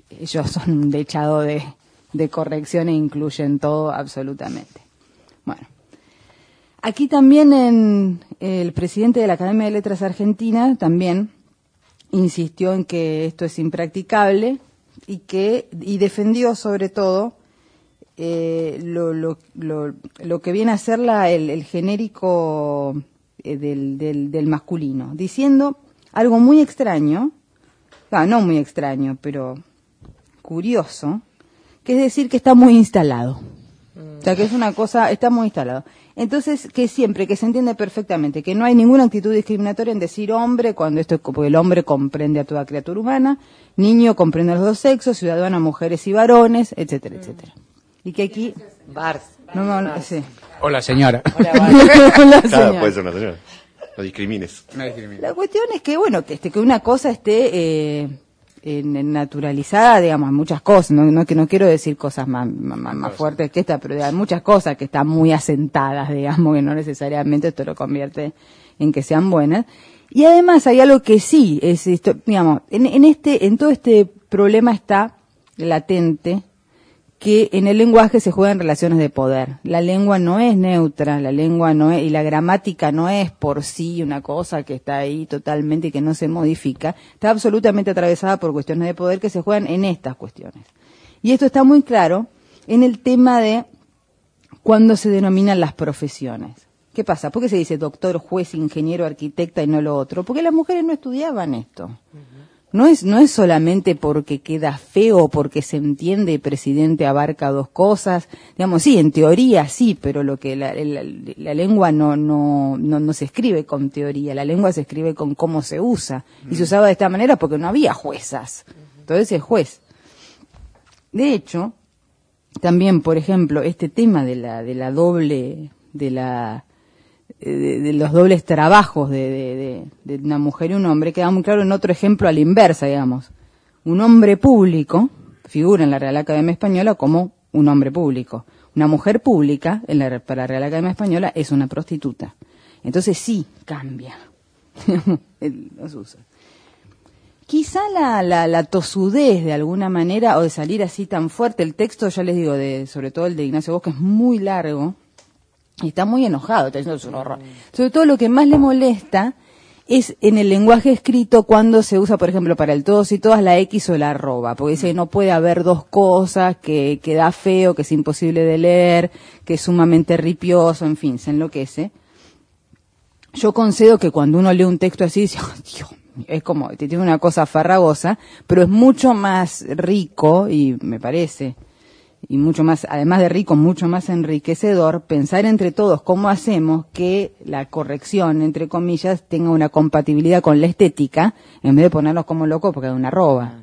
ellos son un dechado de, de corrección e incluyen todo absolutamente. Bueno, aquí también en, el presidente de la Academia de Letras Argentina también insistió en que esto es impracticable y que y defendió sobre todo eh, lo, lo, lo, lo que viene a ser la, el, el genérico eh, del, del, del masculino, diciendo algo muy extraño, ah, no muy extraño, pero curioso, que es decir que está muy instalado. O sea, que es una cosa, está muy instalado. Entonces, que siempre, que se entiende perfectamente, que no hay ninguna actitud discriminatoria en decir hombre, cuando esto, porque el hombre comprende a toda criatura humana, niño comprende a los dos sexos, ciudadano a mujeres y varones, etcétera, etcétera. Y que aquí... Bars. No, no, no, sí. Hola, señora. Hola, Hola, Claro, señora. puede ser una señora. No discrimines. No discrimines. La cuestión es que, bueno, que, este, que una cosa esté eh, en, en naturalizada, digamos, muchas cosas, no, no, que no quiero decir cosas más, más, más fuertes que esta, pero hay muchas cosas que están muy asentadas, digamos, que no necesariamente esto lo convierte en que sean buenas. Y además hay algo que sí, es esto, digamos, en, en este, en todo este problema está latente que en el lenguaje se juegan relaciones de poder. La lengua no es neutra, la lengua no es, y la gramática no es por sí una cosa que está ahí totalmente y que no se modifica. Está absolutamente atravesada por cuestiones de poder que se juegan en estas cuestiones. Y esto está muy claro en el tema de cuando se denominan las profesiones. ¿Qué pasa? ¿Por qué se dice doctor, juez, ingeniero, arquitecta y no lo otro? Porque las mujeres no estudiaban esto. No es, no es solamente porque queda feo, porque se entiende, presidente abarca dos cosas, digamos, sí, en teoría sí, pero lo que la, la, la lengua no, no, no, no se escribe con teoría, la lengua se escribe con cómo se usa, y se usaba de esta manera porque no había juezas, entonces es juez. De hecho, también, por ejemplo, este tema de la, de la doble, de la, De, de los dobles trabajos de, de, de, de una mujer y un hombre queda muy claro en otro ejemplo a la inversa, digamos. Un hombre público figura en la Real Academia Española como un hombre público. Una mujer pública en la, para la Real Academia Española es una prostituta. Entonces sí cambia. Los usa. Quizá la, la, la tosudez de alguna manera o de salir así tan fuerte. El texto, ya les digo, de sobre todo el de Ignacio Bosca es muy largo. Y está muy enojado, está diciendo es un horror. Sobre todo lo que más le molesta es en el lenguaje escrito cuando se usa, por ejemplo, para el todos y todas la X o la arroba, porque dice que no puede haber dos cosas, que, que da feo, que es imposible de leer, que es sumamente ripioso, en fin, se enloquece. Yo concedo que cuando uno lee un texto así, dice, oh, Dios mío, es como, te tiene una cosa farragosa, pero es mucho más rico, y me parece, y mucho más, además de rico, mucho más enriquecedor, pensar entre todos cómo hacemos que la corrección, entre comillas, tenga una compatibilidad con la estética, en vez de ponernos como locos porque es una arroba.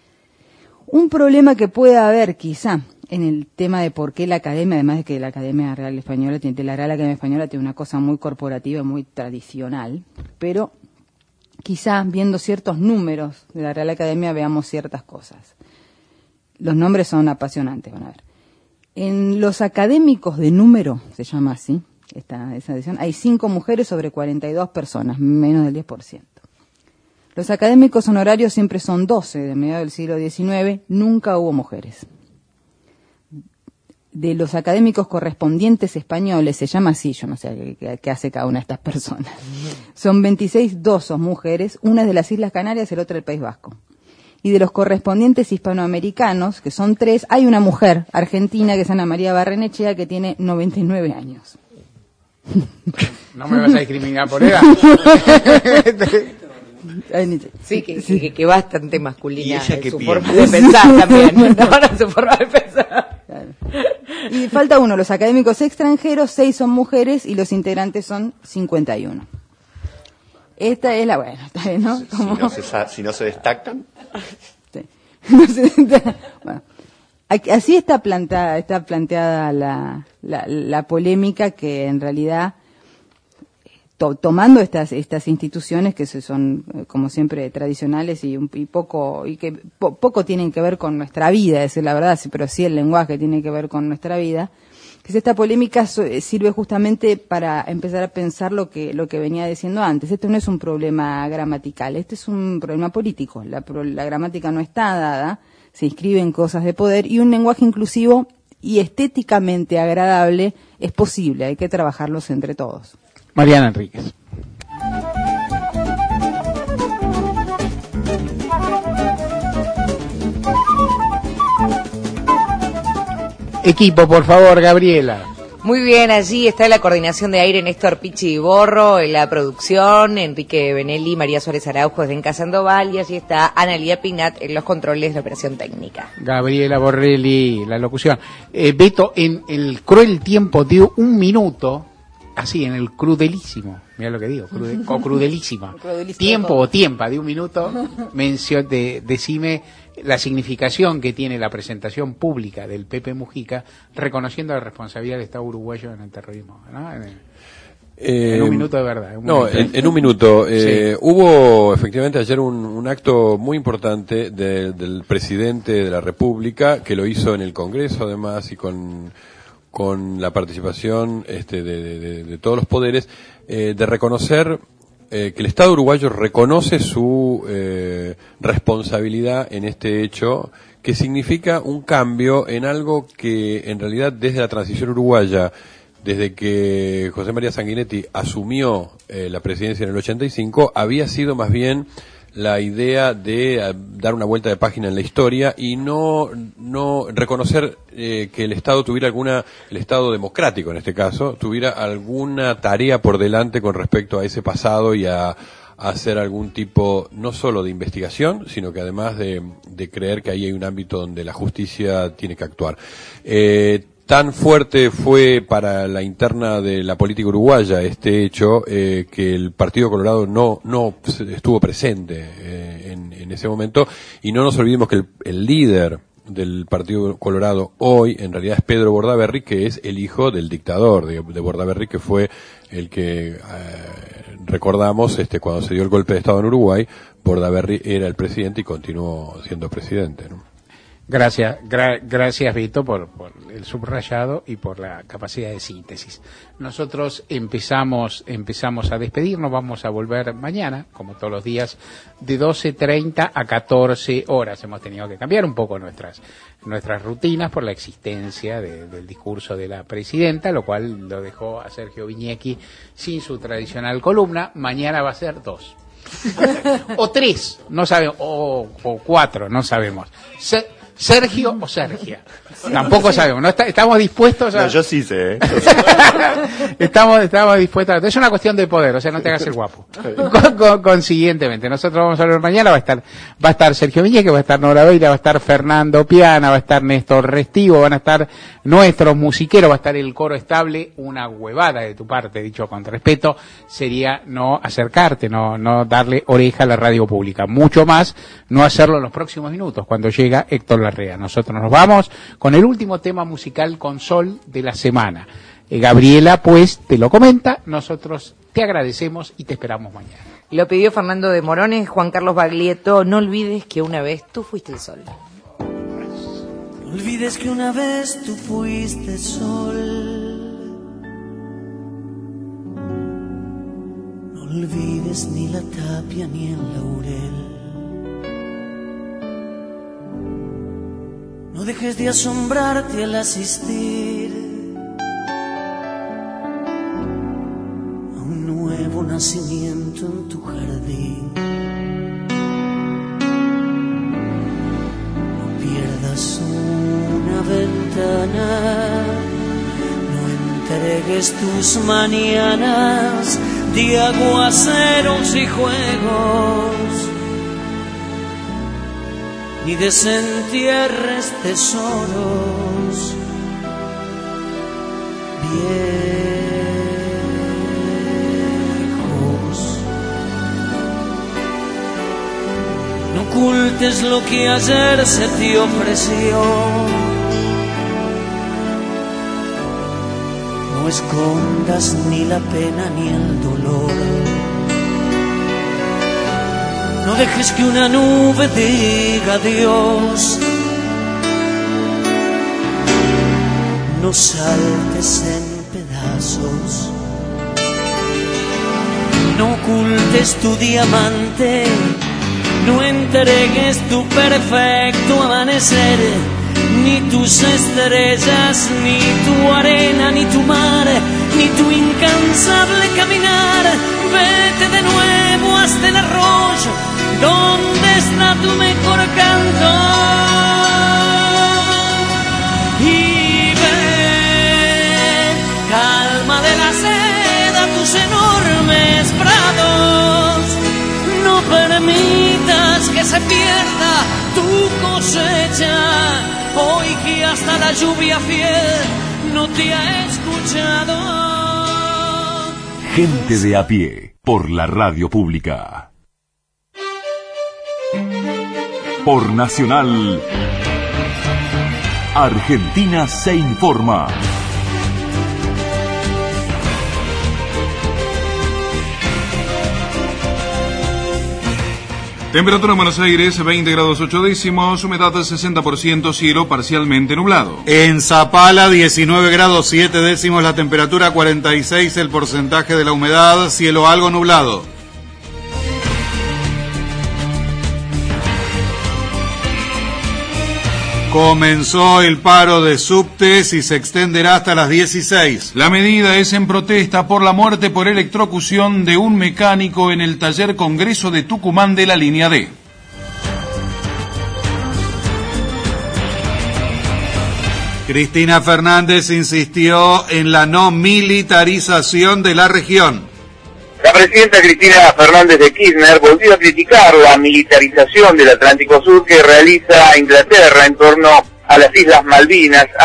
Un problema que puede haber, quizá, en el tema de por qué la Academia, además de que la Academia Real Española, tiene, la Real Academia Española tiene una cosa muy corporativa, muy tradicional, pero quizá, viendo ciertos números de la Real Academia, veamos ciertas cosas. Los nombres son apasionantes, van a ver. En los académicos de número, se llama así, esta, esa edición, hay cinco mujeres sobre cuarenta y dos personas, menos del diez por ciento. Los académicos honorarios siempre son doce, de mediados del siglo diecinueve, nunca hubo mujeres. De los académicos correspondientes españoles, se llama así, yo no sé qué, qué hace cada una de estas personas. Son veintiséis, dos son mujeres, una es de las Islas Canarias, el otro del País Vasco. Y de los correspondientes hispanoamericanos, que son tres, hay una mujer argentina, que es Ana María Barrenechea, que tiene noventa y nueve años. No me vas a discriminar por edad. Sí, que, sí. que, que bastante masculina ¿Y ella qué su piensa? forma de pensar también. No, no, su forma de pensar. Claro. Y falta uno, los académicos extranjeros, seis son mujeres y los integrantes son cincuenta y uno. Esta es la buena, ¿está bien, no? Como... Si, no se, si no se destacan. Sí. Bueno, así está planteada, está planteada la, la, la polémica que en realidad, to, tomando estas estas instituciones que son como siempre tradicionales y, un, y poco y que po, poco tienen que ver con nuestra vida, es decir, la verdad, sí, pero sí el lenguaje tiene que ver con nuestra vida, que esta polémica sirve justamente para empezar a pensar lo que lo que venía diciendo antes. Esto no es un problema gramatical, este es un problema político. La, la gramática no está dada, se inscriben cosas de poder y un lenguaje inclusivo y estéticamente agradable es posible, hay que trabajarlos entre todos. Mariana Enríquez. Equipo, por favor, Gabriela. Muy bien, allí está la coordinación de aire Néstor Pichi Borro, en la producción, Enrique Benelli, María Suárez Araujo, Denca Sandoval, y allí está Analía Pinat en los controles de operación técnica. Gabriela Borrelli, la locución. Eh, Beto, en el cruel tiempo de un minuto, así, en el crudelísimo, mira lo que digo, crude, o crudelísima, tiempo o tiempa de un minuto, mencio, de, decime la significación que tiene la presentación pública del Pepe Mujica reconociendo la responsabilidad del Estado uruguayo en el terrorismo, ¿no? En, el, eh, en un minuto de verdad. Un no, minuto. En, en un minuto. Eh, sí. Hubo efectivamente ayer un, un acto muy importante de, del presidente de la República, que lo hizo en el Congreso además y con, con la participación este, de, de, de, de todos los poderes, eh, de reconocer Eh, que el Estado uruguayo reconoce su eh, responsabilidad en este hecho, que significa un cambio en algo que en realidad desde la transición uruguaya, desde que José María Sanguinetti asumió eh, la presidencia en el ochenta y cinco, había sido más bien la idea de uh, dar una vuelta de página en la historia y no no reconocer eh, que el Estado tuviera alguna, el Estado democrático en este caso, tuviera alguna tarea por delante con respecto a ese pasado y a, a hacer algún tipo no solo de investigación, sino que además de, de creer que ahí hay un ámbito donde la justicia tiene que actuar. Eh, Tan fuerte fue para la interna de la política uruguaya este hecho eh, que el Partido Colorado no no estuvo presente eh, en, en ese momento, y no nos olvidemos que el, el líder del Partido Colorado hoy en realidad es Pedro Bordaberry, que es el hijo del dictador de, de Bordaberry, que fue el que eh, recordamos este cuando se dio el golpe de Estado en Uruguay. Bordaberry era el presidente y continuó siendo presidente, ¿no? Gracias, gra gracias Vito por, por el subrayado y por la capacidad de síntesis. Nosotros empezamos empezamos a despedirnos, vamos a volver mañana, como todos los días, de doce treinta a catorce horas. Hemos tenido que cambiar un poco nuestras nuestras rutinas por la existencia de, del discurso de la presidenta, lo cual lo dejó a Sergio Viñecki sin su tradicional columna. Mañana va a ser dos. o tres, no sabemos, o, o cuatro, no sabemos. Se Sergio o Sergia. Tampoco sabemos. No está, estamos dispuestos a... No, yo sí sé. ¿eh? estamos, estamos dispuestos a... Es una cuestión de poder, o sea, no te hagas el guapo. Con, con, consiguientemente, nosotros vamos a hablar mañana, va a estar va a estar Sergio Viñeque, va a estar Nora Beira, va a estar Fernando Piana, va a estar Néstor Restivo, van a estar nuestros musiqueros, va a estar el coro estable. Una huevada de tu parte, dicho con respeto, sería no acercarte, no, no darle oreja a la radio pública. Mucho más, no hacerlo en los próximos minutos, cuando llega Héctor Larrea. Nosotros nos vamos con el último tema musical con Sol de la semana. Eh, Gabriela, pues, te lo comenta, nosotros te agradecemos y te esperamos mañana. Lo pidió Fernando de Morones, Juan Carlos Baglietto, no olvides que una vez tú fuiste el sol. No olvides que una vez tú fuiste sol. No olvides ni la tapia ni el laurel. No dejes de asombrarte al asistir a un nuevo nacimiento en tu jardín. No pierdas una ventana, no entregues tus mañanas de aguaceros y juegos, ni desentierres tesoros viejos. No ocultes lo que ayer se te ofreció, no escondas ni la pena ni el dolor. No dejes que una nube diga adiós, no saltes en pedazos, no ocultes tu diamante, no entregues tu perfecto amanecer, ni tus estrellas, ni tu arena, ni tu mar, ni tu incansable caminar. Vete de nuevo hasta el arroyo, donde está tu mejor canto, y ve, calma de la seda tus enormes prados, no permitas que se pierda tu cosecha, hoy que hasta la lluvia fiel no te ha escuchado. Gente de a pie, por la radio pública. Por Nacional, Argentina se informa. Temperatura en Buenos Aires, veinte grados ocho décimos, humedad del sesenta por ciento, cielo parcialmente nublado. En Zapala, diecinueve grados siete décimos, la temperatura cuarenta y seis, el porcentaje de la humedad, cielo algo nublado. Comenzó el paro de subtes y se extenderá hasta las dieciséis. La medida es en protesta por la muerte por electrocución de un mecánico en el taller Congreso de Tucumán de la línea D. Cristina Fernández insistió en la no militarización de la región. La presidenta Cristina Fernández de Kirchner volvió a criticar la militarización del Atlántico Sur que realiza Inglaterra en torno a las Islas Malvinas.